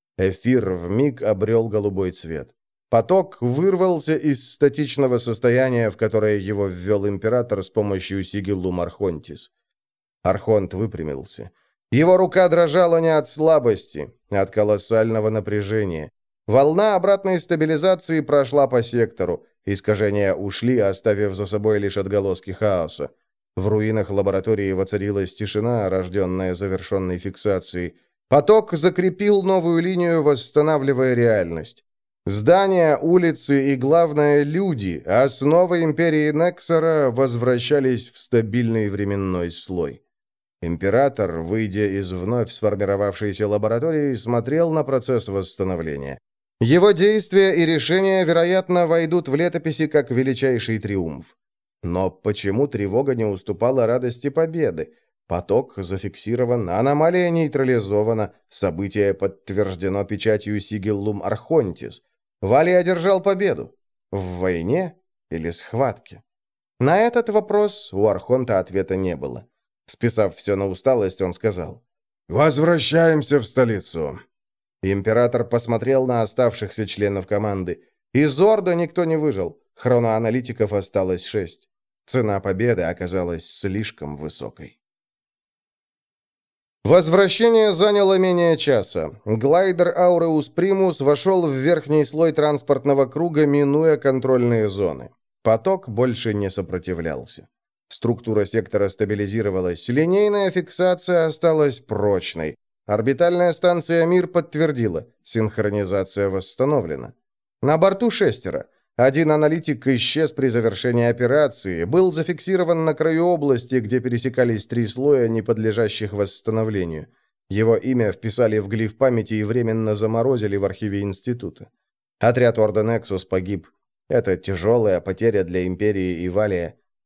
Эфир вмиг обрел голубой цвет. Поток вырвался из статичного состояния, в которое его ввел император с помощью Сигиллум Архонтис. Архонт выпрямился. Его рука дрожала не от слабости, а от колоссального напряжения. Волна обратной стабилизации прошла по сектору. Искажения ушли, оставив за собой лишь отголоски хаоса. В руинах лаборатории воцарилась тишина, рожденная завершенной фиксацией. Поток закрепил новую линию, восстанавливая реальность. Здания, улицы и, главное, люди, основа империи Нексора, возвращались в стабильный временной слой. Император, выйдя из вновь сформировавшейся лаборатории, смотрел на процесс восстановления. Его действия и решения, вероятно, войдут в летописи как величайший триумф. Но почему тревога не уступала радости победы? Поток зафиксирован, аномалия нейтрализована, событие подтверждено печатью Сигиллум Архонтис. Валий одержал победу. В войне или схватке? На этот вопрос у Архонта ответа не было. Списав все на усталость, он сказал: «Возвращаемся в столицу». Император посмотрел на оставшихся членов команды. Из Орда никто не выжил. Хроноаналитиков осталось 6. Цена победы оказалась слишком высокой. Возвращение заняло менее часа. Глайдер Ауреус Примус вошел в верхний слой транспортного круга, минуя контрольные зоны. Поток больше не сопротивлялся. Структура сектора стабилизировалась, линейная фиксация осталась прочной. Орбитальная станция «Мир» подтвердила, синхронизация восстановлена. На борту 6. Один аналитик исчез при завершении операции, был зафиксирован на краю области, где пересекались 3 слоя, не подлежащих восстановлению. Его имя вписали в глиф памяти и временно заморозили в архиве института. Отряд Орден Нексус погиб. Это тяжелая потеря для Империи и Валия.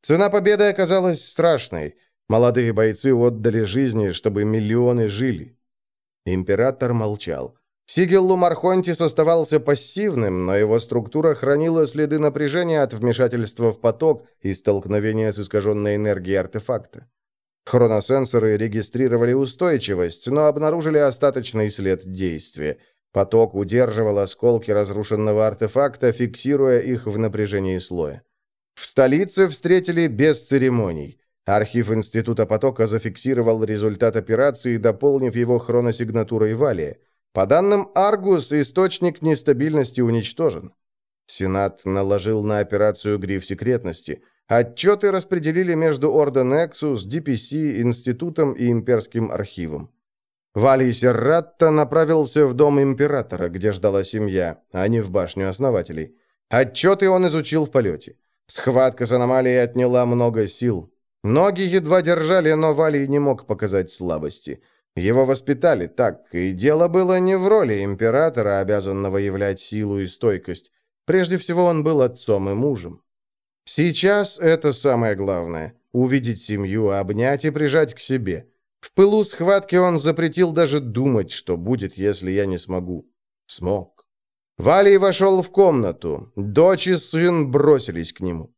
Цена победы оказалась страшной. Молодые бойцы отдали жизни, чтобы миллионы жили. Император молчал. Сигил Лумархонтис оставался пассивным, но его структура хранила следы напряжения от вмешательства в поток и столкновения с искаженной энергией артефакта. Хроносенсоры регистрировали устойчивость, но обнаружили остаточный след действия. Поток удерживал осколки разрушенного артефакта, фиксируя их в напряжении слоя. В столице встретили без церемоний. Архив Института потока зафиксировал результат операции, дополнив его хроносигнатурой Валия. По данным Аргус, источник нестабильности уничтожен. Сенат наложил на операцию гриф секретности. Отчеты распределили между Ордо Нексус, DPC, Институтом и Имперским архивом. Валий Серратта направился в дом императора, где ждала семья, а не в башню основателей. Отчеты он изучил в полете. Схватка с аномалией отняла много сил. Ноги едва держали, но Валий не мог показать слабости. Его воспитали так, и дело было не в роли императора, обязанного являть силу и стойкость. Прежде всего, он был отцом и мужем. Сейчас это самое главное – увидеть семью, обнять и прижать к себе. В пылу схватки он запретил даже думать, что будет, если я не смогу. Смог. Валий вошел в комнату. Дочь и сын бросились к нему.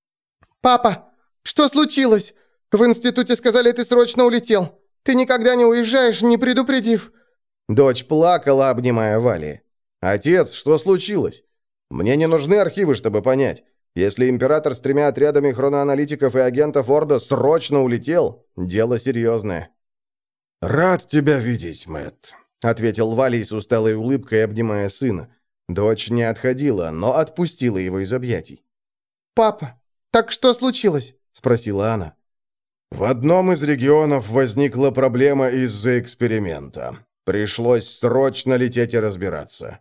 «Папа, что случилось? В институте сказали, ты срочно улетел. Ты никогда не уезжаешь, не предупредив». Дочь плакала, обнимая Валия. «Отец, что случилось? Мне не нужны архивы, чтобы понять. Если император с 3 отрядами хроноаналитиков и агентов Ордо срочно улетел, дело серьезное». «Рад тебя видеть, Мэтт», — ответил Валий с усталой улыбкой, обнимая сына. Дочь не отходила, но отпустила его из объятий. «Папа, так что случилось?» — спросила она. В одном из регионов возникла проблема из-за эксперимента. Пришлось срочно лететь и разбираться.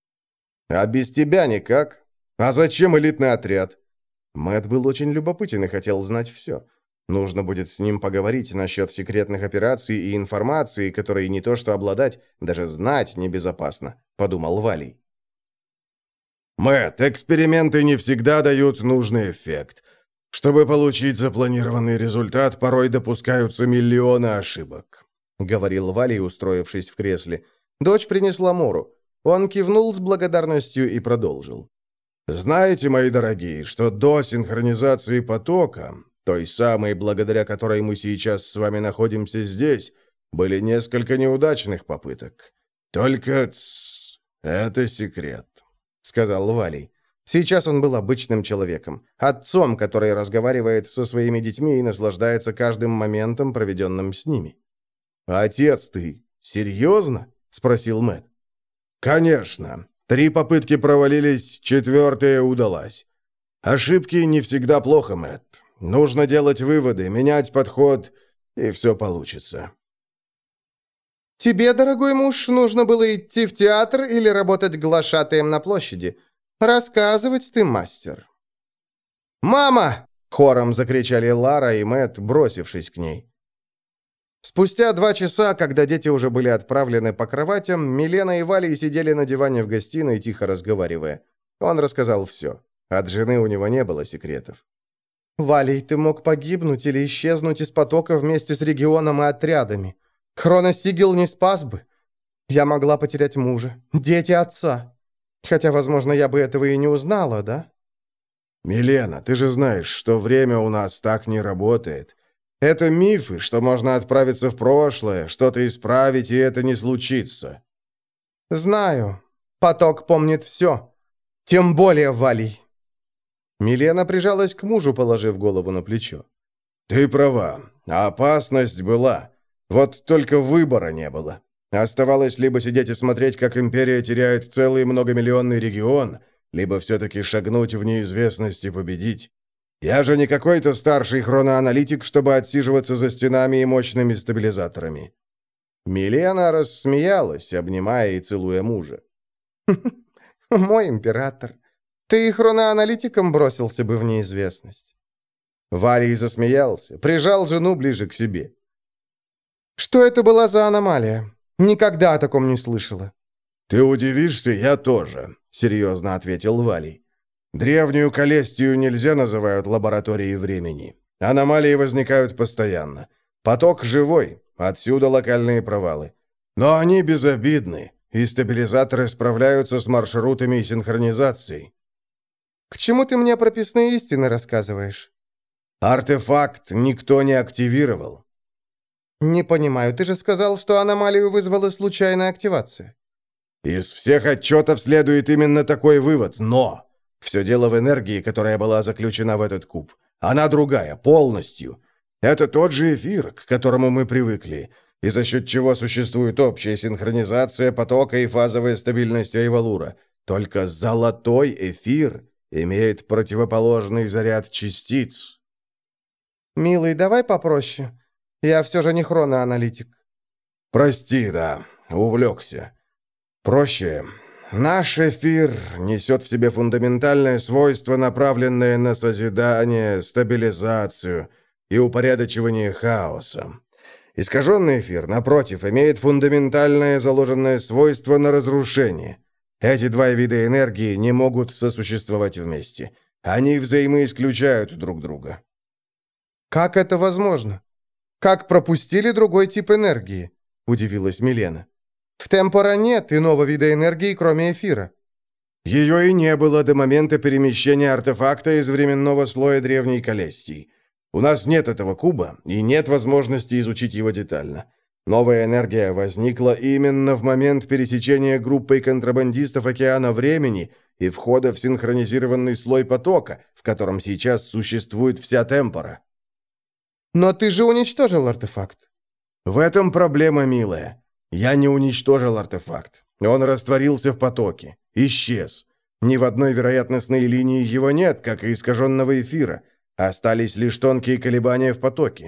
А без тебя никак? А зачем элитный отряд? Мэтт был очень любопытен и хотел знать все. Нужно будет с ним поговорить насчет секретных операций и информации, которой не то что обладать, даже знать небезопасно, подумал Валий. Мэтт, эксперименты не всегда дают нужный эффект. Чтобы получить запланированный результат, порой допускаются миллионы ошибок», — говорил Валий, устроившись в кресле. Дочь принесла Мору. Он кивнул с благодарностью и продолжил. «Знаете, мои дорогие, что до синхронизации потока, той самой, благодаря которой мы сейчас с вами находимся здесь, были несколько неудачных попыток. Только это секрет», — сказал Валий. Сейчас он был обычным человеком, отцом, который разговаривает со своими детьми и наслаждается каждым моментом, проведенным с ними. «Отец ты, серьезно?» — спросил Мэтт. «Конечно. 3 попытки провалились, 4-я удалась. Ошибки не всегда плохо, Мэтт. Нужно делать выводы, менять подход, и все получится». «Тебе, дорогой муж, нужно было идти в театр или работать глашатаем на площади. Рассказывать ты мастер». «Мама!» — хором закричали Лара и Мэтт, бросившись к ней. Спустя 2 часа, когда дети уже были отправлены по кроватям, Милена и Валий сидели на диване в гостиной, тихо разговаривая. Он рассказал все. От жены у него не было секретов. «Валий, ты мог погибнуть или исчезнуть из потока вместе с регионом и отрядами. Хроносигил не спас бы. Я могла потерять мужа, дети отца. Хотя, возможно, я бы этого и не узнала, да?» «Милена, ты же знаешь, что время у нас так не работает. Это мифы, что можно отправиться в прошлое, что-то исправить, и это не случится». «Знаю. Поток помнит все. Тем более Валий». Милена прижалась к мужу, положив голову на плечо. «Ты права. Опасность была. Вот только выбора не было. Оставалось либо сидеть и смотреть, как империя теряет целый многомиллионный регион, либо все-таки шагнуть в неизвестность и победить. Я же не какой-то старший хроноаналитик, чтобы отсиживаться за стенами и мощными стабилизаторами». Милена рассмеялась, обнимая и целуя мужа. «Мой император, ты хроноаналитиком бросился бы в неизвестность». Валий засмеялся, прижал жену ближе к себе. «Что это была за аномалия? Никогда о таком не слышала». «Ты удивишься, я тоже», — серьезно ответил Валий. Древнюю Калестию нельзя называют лабораторией времени. Аномалии возникают постоянно. Поток живой, отсюда локальные провалы. Но они безобидны, и стабилизаторы справляются с маршрутами и синхронизацией. К чему ты мне прописные истины рассказываешь? Артефакт никто не активировал. Не понимаю, ты же сказал, что аномалию вызвала случайная активация. Из всех отчетов следует именно такой вывод, но все дело в энергии, которая была заключена в этот куб. Она другая, полностью. Это тот же эфир, к которому мы привыкли, и за счет чего существует общая синхронизация потока и фазовая стабильность Айвалура. Только золотой эфир имеет противоположный заряд частиц. Милый, давай попроще. Я все же не хроноаналитик. Прости, да, увлекся. Проще. Наш эфир несет в себе фундаментальное свойство, направленное на созидание, стабилизацию и упорядочивание хаоса. Искаженный эфир, напротив, имеет фундаментальное заложенное свойство на разрушение. Эти два вида энергии не могут сосуществовать вместе. Они взаимоисключают друг друга. Как это возможно? Как пропустили другой тип энергии? Удивилась Милена. В Темпора нет иного вида энергии, кроме эфира. Ее и не было до момента перемещения артефакта из временного слоя древней Калестии. У нас нет этого куба, и нет возможности изучить его детально. Новая энергия возникла именно в момент пересечения группой контрабандистов океана времени и входа в синхронизированный слой потока, в котором сейчас существует вся Темпора. Но ты же уничтожил артефакт. В этом проблема, милая. Я не уничтожил артефакт. Он растворился в потоке. Исчез. Ни в одной вероятностной линии его нет, как и искаженного эфира. Остались лишь тонкие колебания в потоке.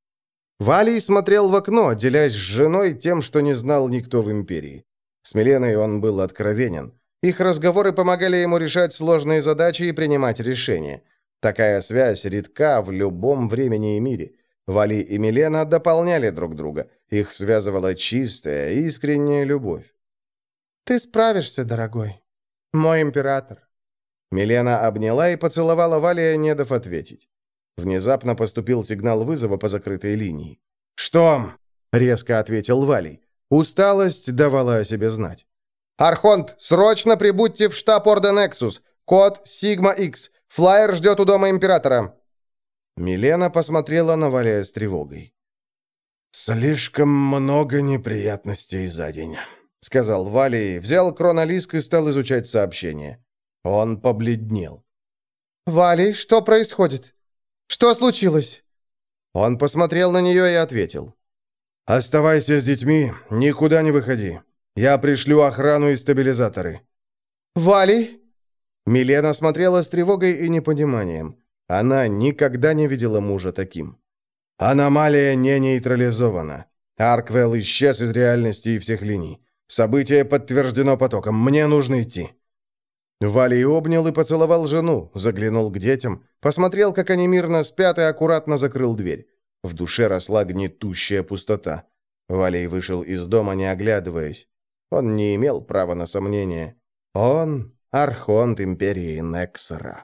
Валий смотрел в окно, делясь с женой тем, что не знал никто в Империи. С Миленой он был откровенен. Их разговоры помогали ему решать сложные задачи и принимать решения. Такая связь редка в любом времени и мире. Валий и Милена дополняли друг друга. Их связывала чистая, искренняя любовь. «Ты справишься, дорогой. Мой император». Милена обняла и поцеловала Валия, не дав ответить. Внезапно поступил сигнал вызова по закрытой линии. «Что?» — резко ответил Валий. Усталость давала о себе знать. «Архонт, срочно прибудьте в штаб Орда Нексус. Код Сигма-Х. Флайер ждет у дома императора». Милена посмотрела на Валия с тревогой. «Слишком много неприятностей за день», — сказал Валий, взял хронолиск и стал изучать сообщение. Он побледнел. «Валий, что происходит? Что случилось?» Он посмотрел на нее и ответил. «Оставайся с детьми, никуда не выходи. Я пришлю охрану и стабилизаторы». «Валий?» Милена смотрела с тревогой и непониманием. Она никогда не видела мужа таким. «Аномалия не нейтрализована. Арквелл исчез из реальности и всех линий. Событие подтверждено потоком. Мне нужно идти». Валий обнял и поцеловал жену, заглянул к детям, посмотрел, как они мирно спят, и аккуратно закрыл дверь. В душе росла гнетущая пустота. Валий вышел из дома, не оглядываясь. Он не имел права на сомнение. Он — архонт империи Нексора.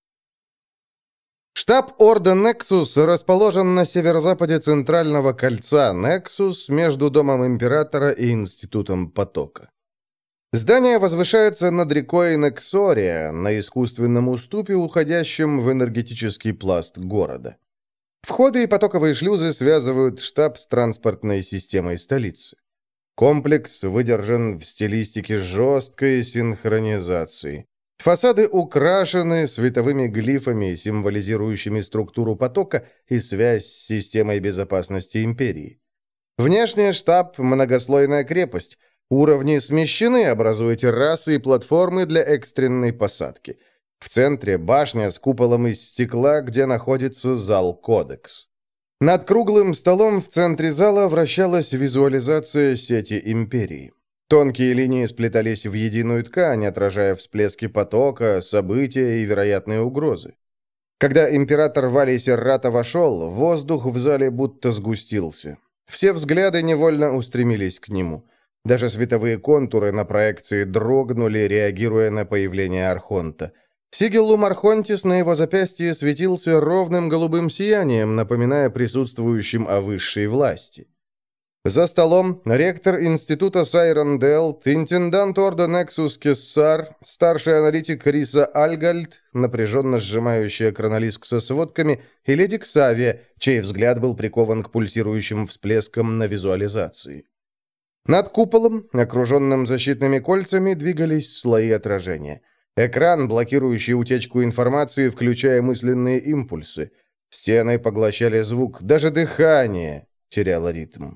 Штаб Орда Нексус расположен на северо-западе центрального кольца Нексус между Домом Императора и Институтом Потока. Здание возвышается над рекой Нексория, на искусственном уступе, уходящем в энергетический пласт города. Входы и потоковые шлюзы связывают штаб с транспортной системой столицы. Комплекс выдержан в стилистике жесткой синхронизации. Фасады украшены световыми глифами, символизирующими структуру потока и связь с системой безопасности империи. Внешний штаб – многослойная крепость. Уровни смещены, образуя террасы и платформы для экстренной посадки. В центре башня с куполом из стекла, где находится зал «Кодекс». Над круглым столом в центре зала вращалась визуализация сети империи. Тонкие линии сплетались в единую ткань, отражая всплески потока, события и вероятные угрозы. Когда император Валий Серрата вошел, воздух в зале будто сгустился. Все взгляды невольно устремились к нему. Даже световые контуры на проекции дрогнули, реагируя на появление Архонта. Сигил Мархонтис на его запястье светился ровным голубым сиянием, напоминая присутствующим о высшей власти. За столом ректор института Сайрон Делт, интендант Орда Нексус Кессар, старший аналитик Риса Альгальд, напряженно сжимающая хронолиск со сводками, и леди Ксавия, чей взгляд был прикован к пульсирующим всплескам на визуализации. Над куполом, окруженным защитными кольцами, двигались слои отражения. Экран, блокирующий утечку информации, включая мысленные импульсы. Стены поглощали звук, даже дыхание теряло ритм.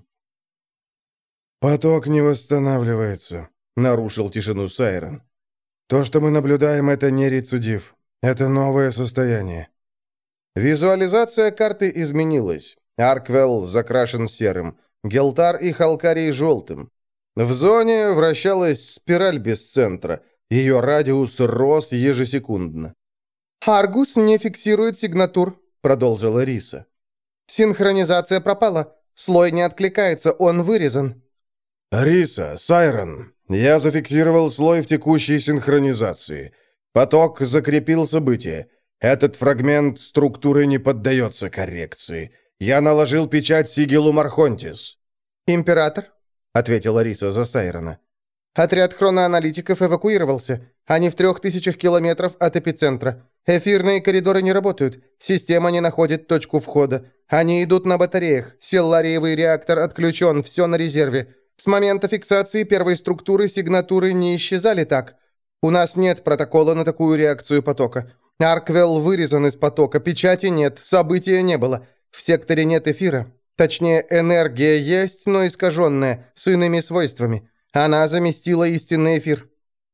«Поток не восстанавливается», — нарушил тишину Сайрон. «То, что мы наблюдаем, это не рецидив. Это новое состояние». Визуализация карты изменилась. Арквелл закрашен серым, Гелтар и Халкарий желтым. В зоне вращалась спираль без центра. Ее радиус рос ежесекундно. «Аргус не фиксирует сигнатур», — продолжила Риса. «Синхронизация пропала. Слой не откликается, он вырезан». «Риса, Сайрон, я зафиксировал слой в текущей синхронизации. Поток закрепил событие. Этот фрагмент структуры не поддается коррекции. Я наложил печать Сигилу Мархонтис». «Император», — ответила Риса за Сайрона. «Отряд хроноаналитиков эвакуировался. Они в 3000 километров от эпицентра. Эфирные коридоры не работают. Система не находит точку входа. Они идут на батареях. Селлариевый реактор отключен, все на резерве. С момента фиксации первой структуры сигнатуры не исчезали так. У нас нет протокола на такую реакцию потока. Арквелл вырезан из потока, печати нет, события не было. В секторе нет эфира. Точнее, энергия есть, но искаженная, с иными свойствами. Она заместила истинный эфир».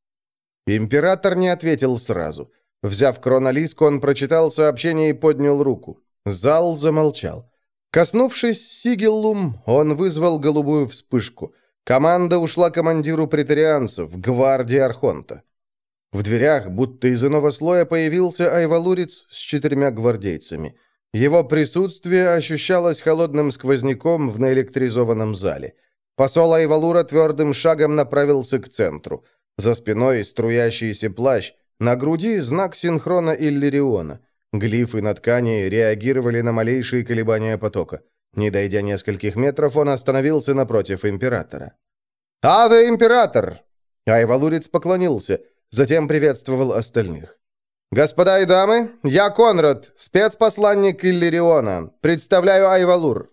Император не ответил сразу. Взяв хронолиск, он прочитал сообщение и поднял руку. Зал замолчал. Коснувшись Сигиллум, он вызвал голубую вспышку. Команда ушла командиру претарианцев, гвардии Архонта. В дверях, будто из иного слоя, появился айвалурец с 4 гвардейцами. Его присутствие ощущалось холодным сквозняком в наэлектризованном зале. Посол Айвалура твердым шагом направился к центру. За спиной струящийся плащ, на груди знак синхрона Иллириона. Глифы на ткани реагировали на малейшие колебания потока. Не дойдя нескольких метров, он остановился напротив императора. «Аве, император!» Айвалурец поклонился, затем приветствовал остальных. «Господа и дамы, я Конрад, спецпосланник Иллириона. Представляю Айвалур».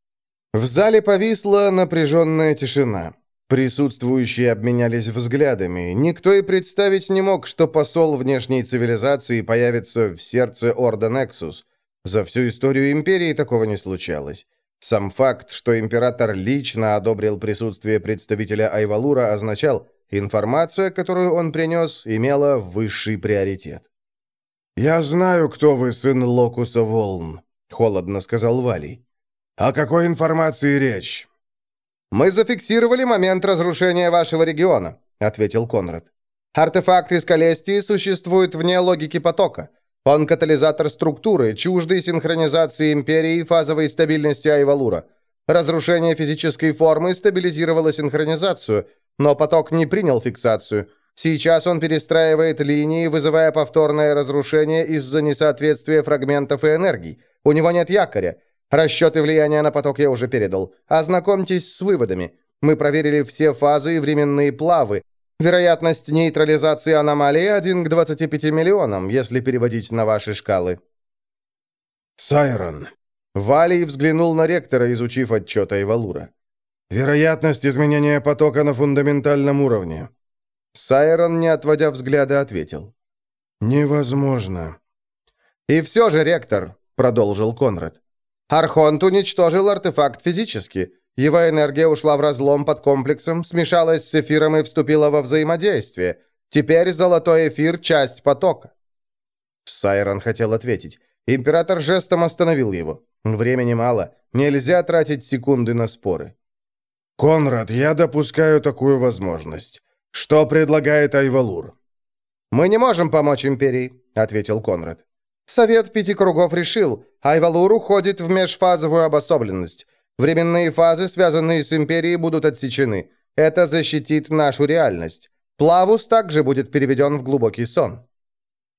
В зале повисла напряженная тишина. Присутствующие обменялись взглядами. Никто и представить не мог, что посол внешней цивилизации появится в сердце Орда Нексус. За всю историю Империи такого не случалось. Сам факт, что император лично одобрил присутствие представителя Айвалура, означал, информация, которую он принес, имела высший приоритет. «Я знаю, кто вы, сын Локуса Волн», — холодно сказал Валий. «О какой информации речь?» «Мы зафиксировали момент разрушения вашего региона», — ответил Конрад. «Артефакт из Калестии существует вне логики потока. Он катализатор структуры, чуждой синхронизации Империи и фазовой стабильности Айвалура. Разрушение физической формы стабилизировало синхронизацию, но поток не принял фиксацию. Сейчас он перестраивает линии, вызывая повторное разрушение из-за несоответствия фрагментов и энергий. У него нет якоря. Расчеты влияния на поток я уже передал. Ознакомьтесь с выводами. Мы проверили все фазы и временные плавы. Вероятность нейтрализации аномалии 1 к 25 миллионам, если переводить на ваши шкалы». «Сайрон». Валий взглянул на ректора, изучив отчет Айвалура. «Вероятность изменения потока на фундаментальном уровне». Сайрон, не отводя взгляда, ответил. «Невозможно». «И все же, ректор», — продолжил Конрад, Архонт уничтожил артефакт физически. Его энергия ушла в разлом под комплексом, смешалась с эфиром и вступила во взаимодействие. Теперь золотой эфир — часть потока». Сайрон хотел ответить. Император жестом остановил его. Времени мало. Нельзя тратить секунды на споры. «Конрад, я допускаю такую возможность. Что предлагает Айвалур?» «Мы не можем помочь Империи», — ответил Конрад. «Совет 5 кругов решил, Айвалур уходит в межфазовую обособленность. Временные фазы, связанные с Империей, будут отсечены. Это защитит нашу реальность. Плавус также будет переведен в глубокий сон».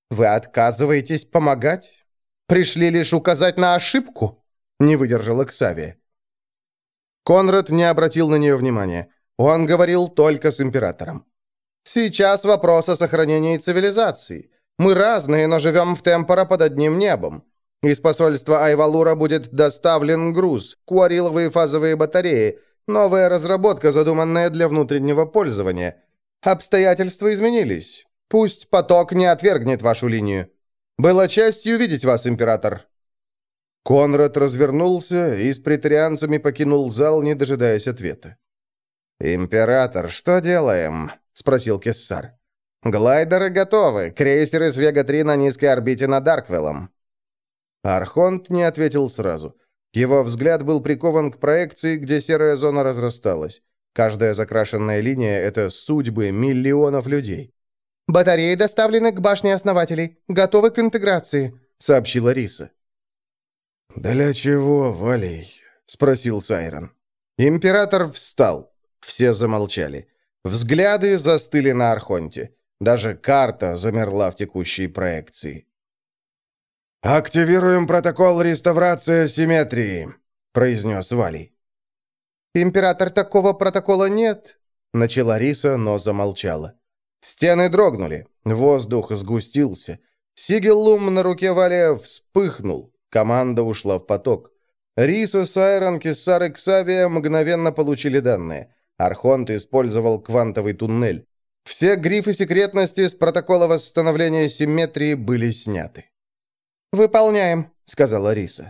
Вы отказываетесь помогать? Пришли лишь указать на ошибку?» — не выдержала Ксавия. Конрад не обратил на нее внимания. Он говорил только с императором. «Сейчас вопрос о сохранении цивилизации. Мы разные, но живем в Темпора под одним небом. Из посольства Айвалура будет доставлен груз, куариловые фазовые батареи, новая разработка, задуманная для внутреннего пользования. Обстоятельства изменились. Пусть поток не отвергнет вашу линию. Было честью видеть вас, император». Конрад развернулся и с претарианцами покинул зал, не дожидаясь ответа. «Император, что делаем?» — спросил Кессар. «Глайдеры готовы. Крейсер из Вега-3 на низкой орбите над Арквеллом». Архонт не ответил сразу. Его взгляд был прикован к проекции, где серая зона разрасталась. Каждая закрашенная линия — это судьбы миллионов людей. «Батареи доставлены к башне основателей. Готовы к интеграции», — сообщила Риса. «Для чего, Валей?» — спросил Сайрон. Император встал. Все замолчали. Взгляды застыли на Архонте. Даже карта замерла в текущей проекции. «Активируем протокол реставрации симметрии», — произнес Валий. «Император, такого протокола нет», — начала Риса, но замолчала. Стены дрогнули, воздух сгустился. Сигеллум на руке Валия вспыхнул. Команда ушла в поток. Риса, Сайрон, Кессар и Ксавия мгновенно получили данные. Архонт использовал квантовый туннель. Все грифы секретности с протокола восстановления симметрии были сняты. «Выполняем», — сказала Риса.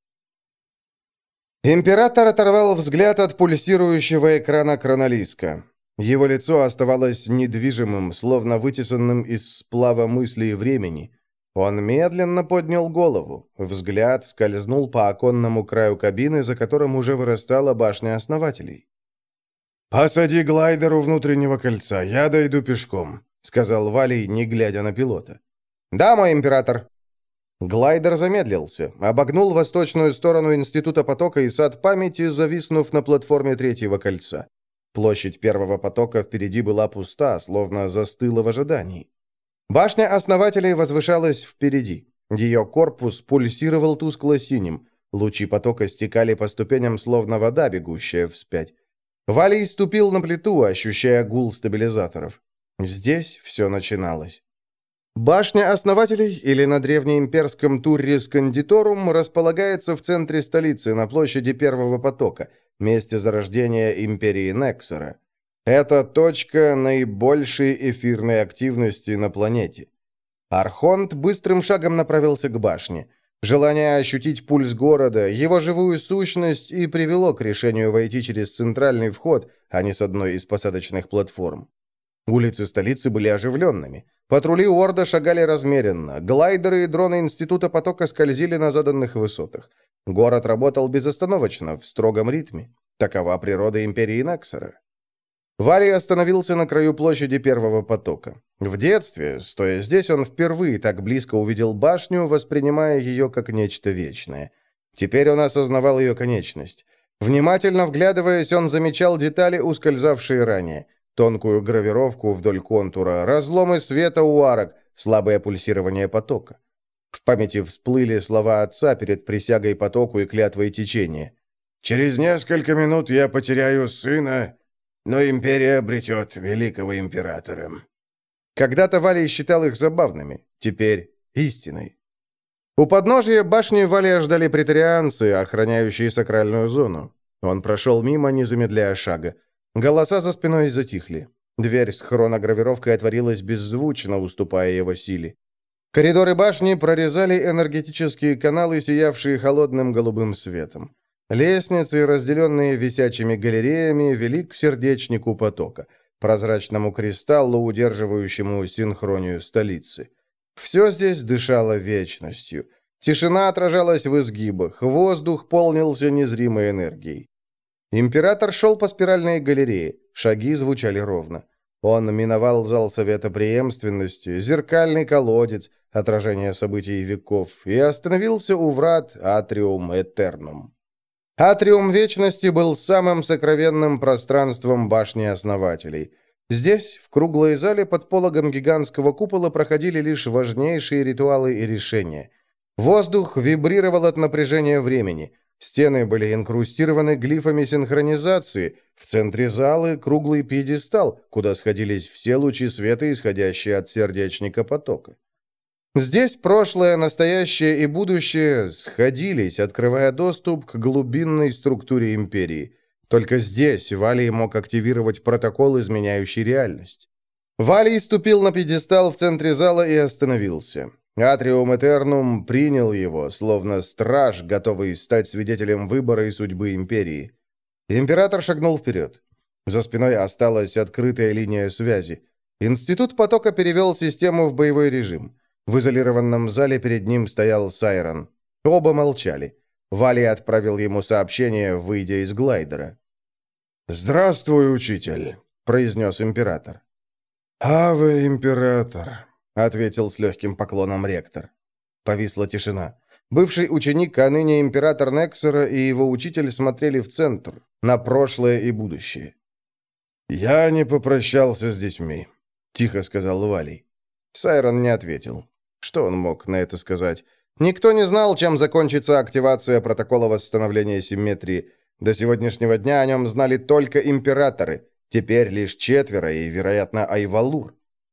Император оторвал взгляд от пульсирующего экрана Кронолиска. Его лицо оставалось недвижимым, словно вытесанным из сплава мысли и времени. Он медленно поднял голову. Взгляд скользнул по оконному краю кабины, за которым уже вырастала башня основателей. «Посади глайдер у внутреннего кольца, я дойду пешком», — сказал Валий, не глядя на пилота. «Да, мой император». Глайдер замедлился, обогнул восточную сторону Института потока и сад памяти, зависнув на платформе третьего кольца. Площадь первого потока впереди была пуста, словно застыла в ожидании. Башня основателей возвышалась впереди. Ее корпус пульсировал тускло-синим. Лучи потока стекали по ступеням, словно вода, бегущая вспять. Валий ступил на плиту, ощущая гул стабилизаторов. Здесь все начиналось. Башня основателей, или на древнеимперском Туррис Кондиторум, располагается в центре столицы, на площади первого потока, месте зарождения империи Нексора. Это точка наибольшей эфирной активности на планете. Архонт быстрым шагом направился к башне. Желание ощутить пульс города, его живую сущность и привело к решению войти через центральный вход, а не с одной из посадочных платформ. Улицы столицы были оживленными. Патрули Орда шагали размеренно. Глайдеры и дроны Института потока скользили на заданных высотах. Город работал безостановочно, в строгом ритме. Такова природа империи Нексора. Валий остановился на краю площади первого потока. В детстве, стоя здесь, он впервые так близко увидел башню, воспринимая ее как нечто вечное. Теперь он осознавал ее конечность. Внимательно вглядываясь, он замечал детали, ускользавшие ранее. Тонкую гравировку вдоль контура, разломы света у арок, слабое пульсирование потока. В памяти всплыли слова отца перед присягой потоку и клятвой течения. «Через несколько минут я потеряю сына, но империя обретет великого императора». Когда-то Валий считал их забавными, теперь истиной. У подножия башни Валия ждали претарианцы, охраняющие сакральную зону. Он прошел мимо, не замедляя шага. Голоса за спиной затихли. Дверь с хроногравировкой отворилась беззвучно, уступая его силе. Коридоры башни прорезали энергетические каналы, сиявшие холодным голубым светом. Лестницы, разделенные висячими галереями, вели к сердечнику потока, прозрачному кристаллу, удерживающему синхронию столицы. Все здесь дышало вечностью. Тишина отражалась в изгибах, воздух полнился незримой энергией. Император шел по спиральной галерее, шаги звучали ровно. Он миновал зал Совета Преемственности, зеркальный колодец, отражение событий веков, и остановился у врат Атриум Этернум. Атриум Вечности был самым сокровенным пространством башни основателей. Здесь, в круглой зале под пологом гигантского купола, проходили лишь важнейшие ритуалы и решения. Воздух вибрировал от напряжения времени. Стены были инкрустированы глифами синхронизации. В центре зала круглый пьедестал, куда сходились все лучи света, исходящие от сердечника потока. Здесь прошлое, настоящее и будущее сходились, открывая доступ к глубинной структуре империи. Только здесь Валий мог активировать протокол, изменяющий реальность. Валий ступил на пьедестал в центре зала и остановился. Атриум Этернум принял его, словно страж, готовый стать свидетелем выбора и судьбы империи. Император шагнул вперед. За спиной осталась открытая линия связи. Институт потока перевел систему в боевой режим. В изолированном зале перед ним стоял Сайрон. Оба молчали. Валий отправил ему сообщение, выйдя из глайдера. «Здравствуй, учитель», — произнес император. «Аве, император», — ответил с легким поклоном ректор. Повисла тишина. Бывший ученик, а ныне император Нексера и его учитель смотрели в центр, на прошлое и будущее. «Я не попрощался с детьми», — тихо сказал Валий. Сайрон не ответил. Что он мог на это сказать? Никто не знал, чем закончится активация протокола восстановления симметрии. До сегодняшнего дня о нем знали только императоры. Теперь лишь 4 и, вероятно, Айвалур.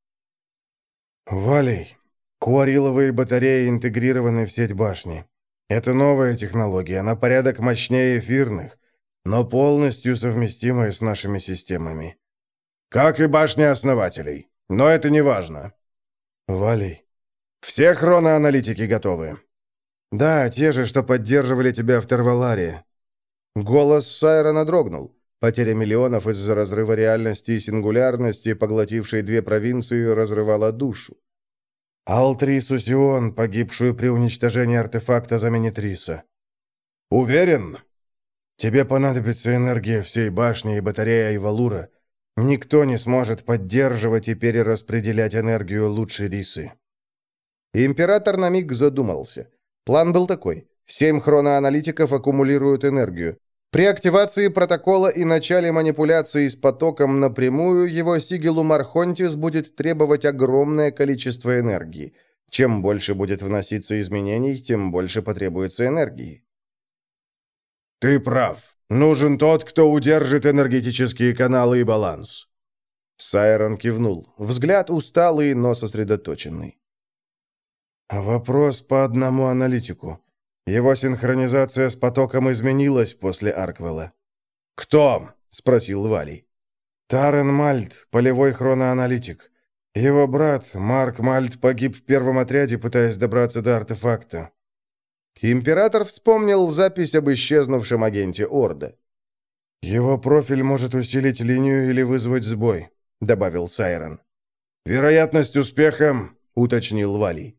«Валий, куариловые батареи интегрированы в сеть башни. Это новая технология, на порядок мощнее эфирных, но полностью совместимая с нашими системами. Как и башни основателей. Но это не важно. Валий, все хроноаналитики готовы. Да, те же, что поддерживали тебя в Терваларе. Голос Сайрона дрогнул. Потеря миллионов из-за разрыва реальности и сингулярности, поглотившей 2 провинции, разрывала душу. Алтрис Усион, погибшую при уничтожении артефакта Заменитриса. Уверен? Тебе понадобится энергия всей башни и батареи Айвалура. Никто не сможет поддерживать и перераспределять энергию лучше Рисы. Император на миг задумался. План был такой. 7 хроноаналитиков аккумулируют энергию. При активации протокола и начале манипуляции с потоком напрямую его Сигилум Архонтис будет требовать огромное количество энергии. Чем больше будет вноситься изменений, тем больше потребуется энергии. Ты прав. Нужен тот, кто удержит энергетические каналы и баланс. Сайрон кивнул. Взгляд усталый, но сосредоточенный. Вопрос по одному аналитику. Его синхронизация с потоком изменилась после Арквелла. «Кто?» — спросил Валий. Тарен Мальт, полевой хроноаналитик. Его брат, Марк Мальт, погиб в первом отряде, пытаясь добраться до артефакта. Император вспомнил запись об исчезнувшем агенте Орда. «Его профиль может усилить линию или вызвать сбой», — добавил Сайрон. «Вероятность успеха», — уточнил Валий.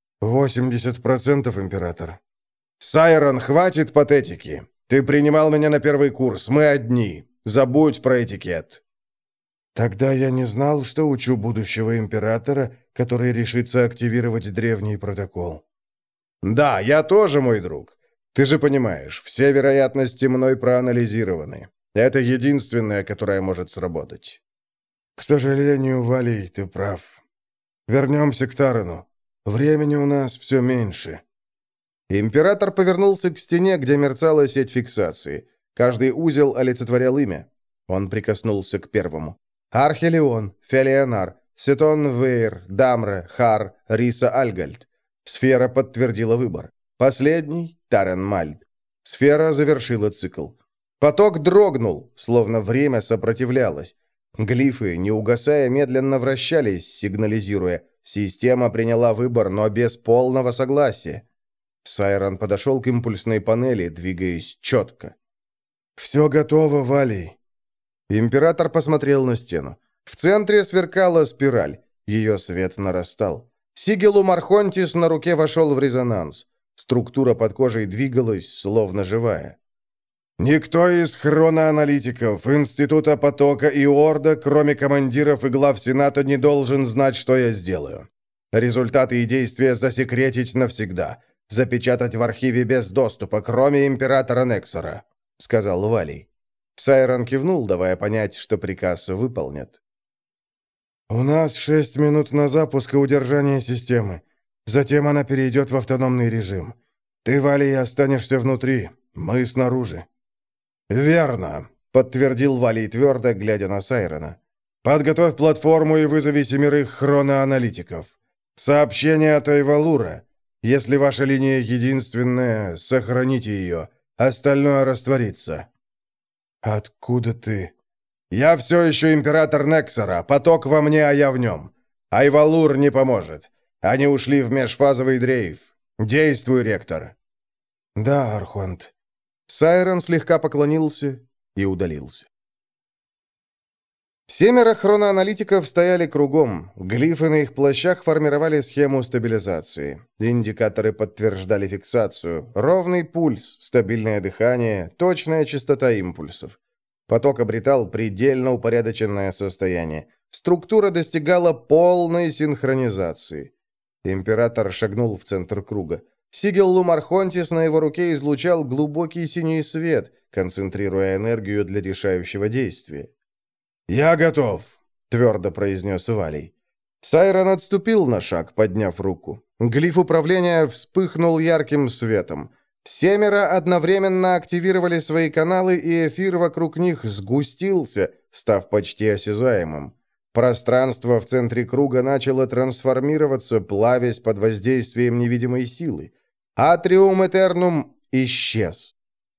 80%, император. «Сайрон, хватит патетики. Ты принимал меня на первый курс, мы одни. Забудь про этикет». «Тогда я не знал, что учу будущего императора, который решится активировать древний протокол». «Да, я тоже, мой друг. Ты же понимаешь, все вероятности мной проанализированы. Это единственное, которое может сработать». «К сожалению, Валий, ты прав. Вернемся к Тарену. Времени у нас все меньше». Император повернулся к стене, где мерцала сеть фиксации. Каждый узел олицетворял имя. Он прикоснулся к первому. Архелион, Фелионар, Сетон Вейр, Дамре, Хар, Риса Альгальд. Сфера подтвердила выбор. Последний — Тарен Мальд. Сфера завершила цикл. Поток дрогнул, словно время сопротивлялось. Глифы, не угасая, медленно вращались, сигнализируя. Система приняла выбор, но без полного согласия. Сайрон подошел к импульсной панели, двигаясь четко. «Все готово, Валий». Император посмотрел на стену. В центре сверкала спираль. Ее свет нарастал. Сигилум Архонтис на руке вошел в резонанс. Структура под кожей двигалась, словно живая. «Никто из хроноаналитиков, Института потока и Орда, кроме командиров и глав Сената, не должен знать, что я сделаю. Результаты и действия засекретить навсегда. Запечатать в архиве без доступа, кроме императора Нексера», — сказал Валий. Сайрон кивнул, давая понять, что приказ выполнят. «У нас 6 минут на запуск и удержание системы. Затем она перейдет в автономный режим. Ты, Валий, останешься внутри, мы снаружи». «Верно», — подтвердил Валий твердо, глядя на Сайрона. «Подготовь платформу и вызови 7 хроноаналитиков. Сообщение от Айвалура. Если ваша линия единственная, сохраните ее. Остальное растворится». «Откуда ты?» «Я все еще император Нексора. Поток во мне, а я в нем. Айвалур не поможет. Они ушли в межфазовый дрейф. Действуй, ректор». «Да, Архонт». Сайрон слегка поклонился и удалился. 7 хроноаналитиков стояли кругом. Глифы на их плащах формировали схему стабилизации. Индикаторы подтверждали фиксацию. Ровный пульс, стабильное дыхание, точная частота импульсов. Поток обретал предельно упорядоченное состояние. Структура достигала полной синхронизации. Император шагнул в центр круга. Сигел Лумархонтис на его руке излучал глубокий синий свет, концентрируя энергию для решающего действия. «Я готов», — твердо произнес Валий. Сайрон отступил на шаг, подняв руку. Глиф управления вспыхнул ярким светом. 7 одновременно активировали свои каналы, и эфир вокруг них сгустился, став почти осязаемым. Пространство в центре круга начало трансформироваться, плавясь под воздействием невидимой силы. Атриум Этернум исчез.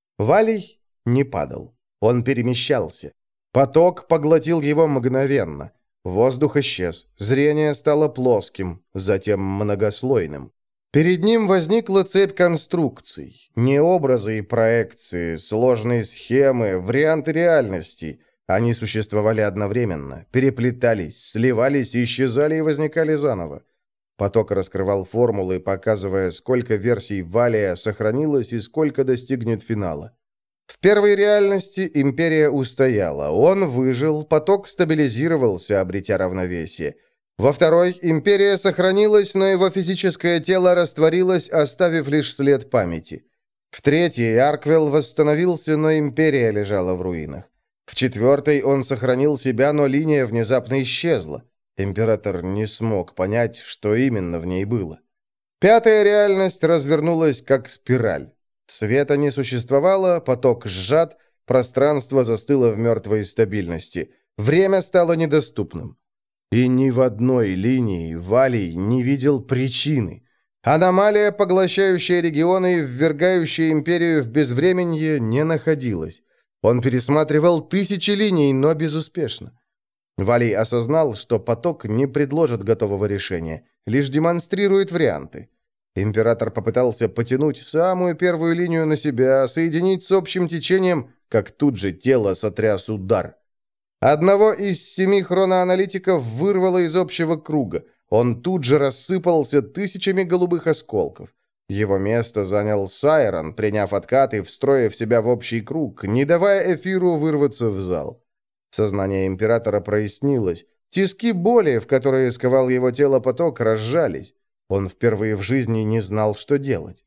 Валий не падал. Он перемещался. Поток поглотил его мгновенно. Воздух исчез. Зрение стало плоским, затем многослойным. Перед ним возникла цепь конструкций. Не образы и проекции, сложные схемы, варианты реальности. Они существовали одновременно, переплетались, сливались, исчезали и возникали заново. Поток раскрывал формулы, показывая, сколько версий Валия сохранилось и сколько достигнет финала. В первой реальности империя устояла, он выжил, поток стабилизировался, обретя равновесие. Во второй империя сохранилась, но его физическое тело растворилось, оставив лишь след памяти. В третьей Арквелл восстановился, но империя лежала в руинах. В четвертой он сохранил себя, но линия внезапно исчезла. Император не смог понять, что именно в ней было. Пятая реальность развернулась как спираль. Света не существовало, поток сжат, пространство застыло в мертвой стабильности. Время стало недоступным. И ни в одной линии Валий не видел причины. Аномалия, поглощающая регионы и ввергающая империю в безвременье, не находилась. Он пересматривал тысячи линий, но безуспешно. Валий осознал, что поток не предложит готового решения, лишь демонстрирует варианты. Император попытался потянуть самую первую линию на себя, соединить с общим течением, как тут же тело сотряс удар. Одного из 7 хроноаналитиков вырвало из общего круга. Он тут же рассыпался тысячами голубых осколков. Его место занял Сайрон, приняв откат и встроив себя в общий круг, не давая эфиру вырваться в зал. Сознание императора прояснилось. Тиски боли, в которые сковал его тело поток, разжались. Он впервые в жизни не знал, что делать.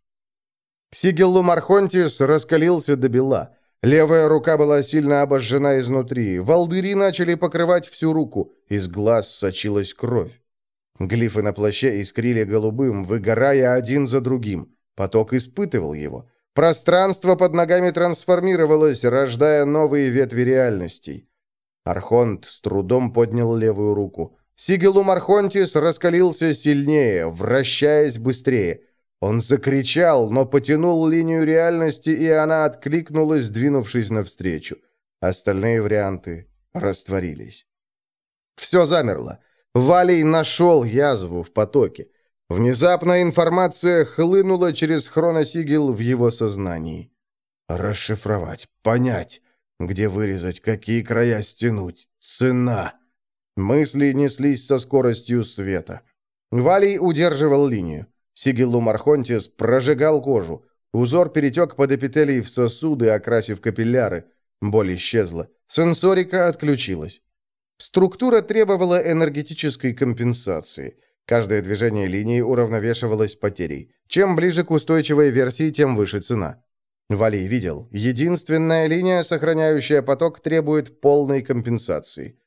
Сигел Лумархонтис раскалился до бела. Левая рука была сильно обожжена изнутри. Волдыри начали покрывать всю руку. Из глаз сочилась кровь. Глифы на плаще искрили голубым, выгорая один за другим. Поток испытывал его. Пространство под ногами трансформировалось, рождая новые ветви реальностей. Архонт с трудом поднял левую руку. Сигел Лумархонтис раскалился сильнее, вращаясь быстрее. Он закричал, но потянул линию реальности, и она откликнулась, двинувшись навстречу. Остальные варианты растворились. Все замерло. Валий нашел язву в потоке. Внезапно информация хлынула через хроносигил в его сознании. Расшифровать, понять, где вырезать, какие края стянуть, цена. Мысли неслись со скоростью света. Валий удерживал линию. Сигел Лумархонтис прожигал кожу. Узор перетек под эпителий в сосуды, окрасив капилляры. Боль исчезла. Сенсорика отключилась. Структура требовала энергетической компенсации. Каждое движение линии уравновешивалось потерей. Чем ближе к устойчивой версии, тем выше цена. Валий видел, единственная линия, сохраняющая поток, требует полной компенсации.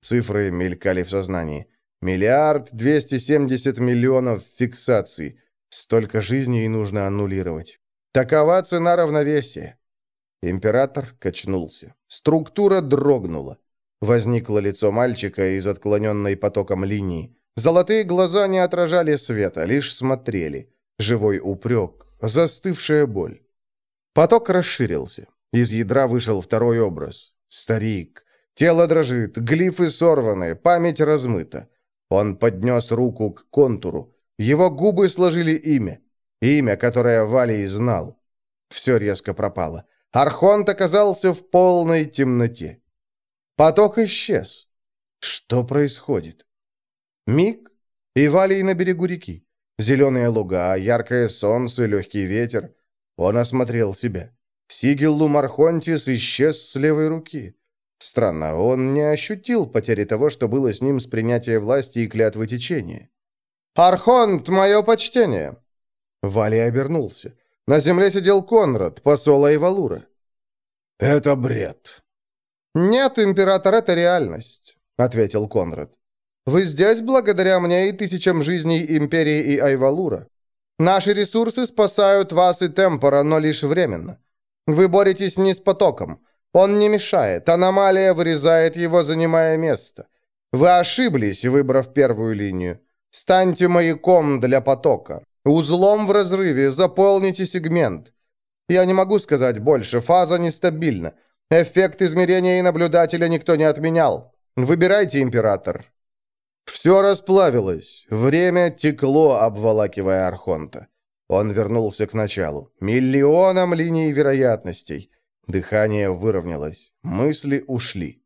Цифры мелькали в сознании. 1 270 000 000 фиксаций. Столько жизней нужно аннулировать. Такова цена равновесия. Император качнулся. Структура дрогнула. Возникло лицо мальчика из отклоненной потоком линии. Золотые глаза не отражали света, лишь смотрели. Живой упрек, застывшая боль. Поток расширился. Из ядра вышел второй образ. Старик. Тело дрожит, глифы сорваны, память размыта. Он поднес руку к контуру. Его губы сложили имя. Имя, которое Валий знал. Все резко пропало. Архонт оказался в полной темноте. Поток исчез. Что происходит? Миг, и Валий на берегу реки. Зеленые луга, яркое солнце, легкий ветер. Он осмотрел себя. Сигиллум Мархонтис исчез с левой руки. Странно, он не ощутил потери того, что было с ним с принятия власти и клятвы течения. «Архонт, мое почтение!» Валий обернулся. На земле сидел Конрад, посол Айвалура. «Это бред». «Нет, император, это реальность», — ответил Конрад. «Вы здесь благодаря мне и тысячам жизней Империи и Айвалура. Наши ресурсы спасают вас и Темпора, но лишь временно. Вы боретесь не с потоком. Он не мешает, аномалия вырезает его, занимая место. Вы ошиблись, выбрав первую линию. Станьте маяком для потока. Узлом в разрыве, заполните сегмент. Я не могу сказать больше, фаза нестабильна. Эффект измерения и наблюдателя никто не отменял. Выбирайте, император». Все расплавилось. Время текло, обволакивая Архонта. Он вернулся к началу. Миллионам линий вероятностей. Дыхание выровнялось. Мысли ушли.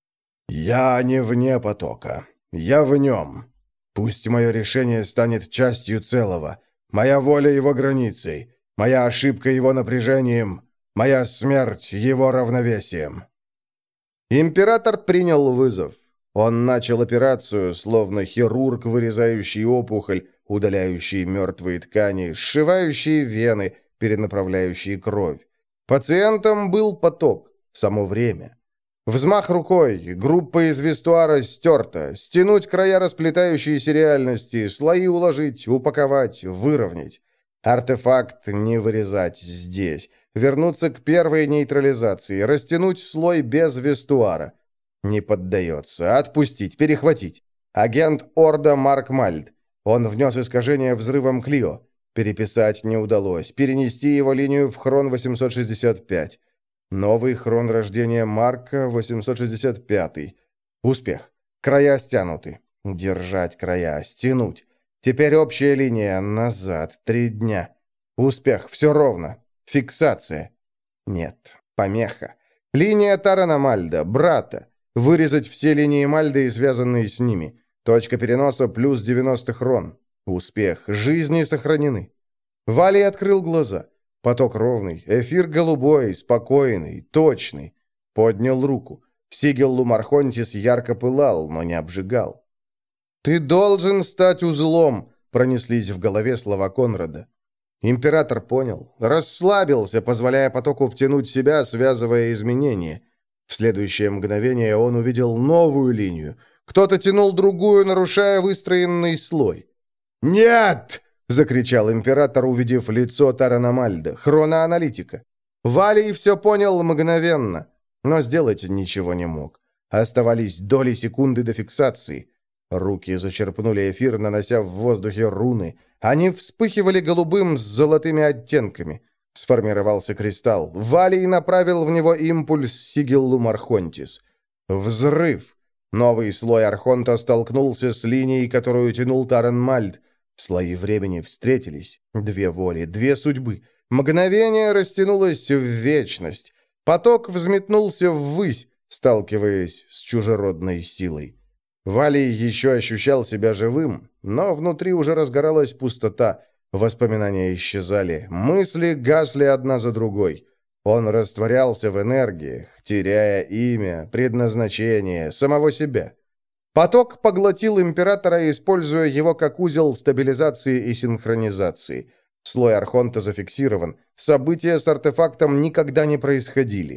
«Я не вне потока. Я в нем. Пусть мое решение станет частью целого. Моя воля его границей. Моя ошибка его напряжением. Моя смерть его равновесием». Император принял вызов. Он начал операцию, словно хирург, вырезающий опухоль, удаляющий мертвые ткани, сшивающий вены, перенаправляющий кровь. Пациентом был поток, само время. Взмах рукой, группа из вестуара стерта, стянуть края расплетающейся реальности, слои уложить, упаковать, выровнять. Артефакт не вырезать здесь. Вернуться к первой нейтрализации, растянуть слой без вестуара. Не поддается. Отпустить, перехватить. Агент Орда Марк Мальд. Он внес искажение взрывом Клио. Переписать не удалось. Перенести его линию в Хрон 865. Новый Хрон рождения Марка 865. Успех. Края стянуты. Держать края. Стянуть. Теперь общая линия. Назад. 3 дня. Успех. Все ровно. Фиксация. Нет. Помеха. Линия Тарана Мальда. Брата. Вырезать все линии Мальды и связанные с ними. Точка переноса плюс 90 хрон. Успех. Жизни сохранены. Валий открыл глаза. Поток ровный. Эфир голубой, спокойный, точный. Поднял руку. Сигиллум Архонтис ярко пылал, но не обжигал. «Ты должен стать узлом», — пронеслись в голове слова Конрада. Император понял. Расслабился, позволяя потоку втянуть себя, связывая изменения. В следующее мгновение он увидел новую линию. Кто-то тянул другую, нарушая выстроенный слой. «Нет!» — закричал император, увидев лицо Тарана Мальда, хроноаналитика. Валий все понял мгновенно, но сделать ничего не мог. Оставались доли секунды до фиксации. Руки зачерпнули эфир, нанося в воздухе руны. Они вспыхивали голубым с золотыми оттенками. Сформировался кристалл. Валий направил в него импульс Сигиллум Архонтис. Взрыв. Новый слой Архонта столкнулся с линией, которую тянул Таран Мальд. Слои времени встретились. 2 воли, 2 судьбы. Мгновение растянулось в вечность. Поток взметнулся ввысь, сталкиваясь с чужеродной силой. Валий еще ощущал себя живым, но внутри уже разгоралась пустота. Воспоминания исчезали, мысли гасли одна за другой. Он растворялся в энергиях, теряя имя, предназначение, самого себя. Поток поглотил императора, используя его как узел стабилизации и синхронизации. Слой Архонта зафиксирован. События с артефактом никогда не происходили.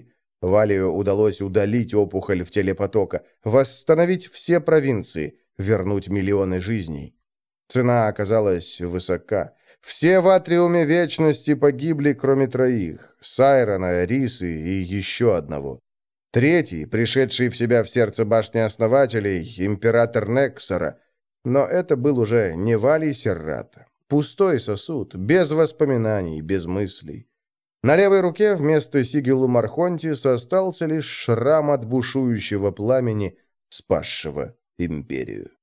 Валию удалось удалить опухоль в теле потока, восстановить все провинции, вернуть миллионы жизней. Цена оказалась высока. Все в Атриуме Вечности погибли, кроме троих: Сайрона, Рисы и еще одного. Третий, пришедший в себя в сердце башни Основателей, император Нексора. Но это был уже не Валий Серрата. Пустой сосуд, без воспоминаний, без мыслей. На левой руке вместо сигилу Мархонтис остался лишь шрам от бушующего пламени, спасшего империю.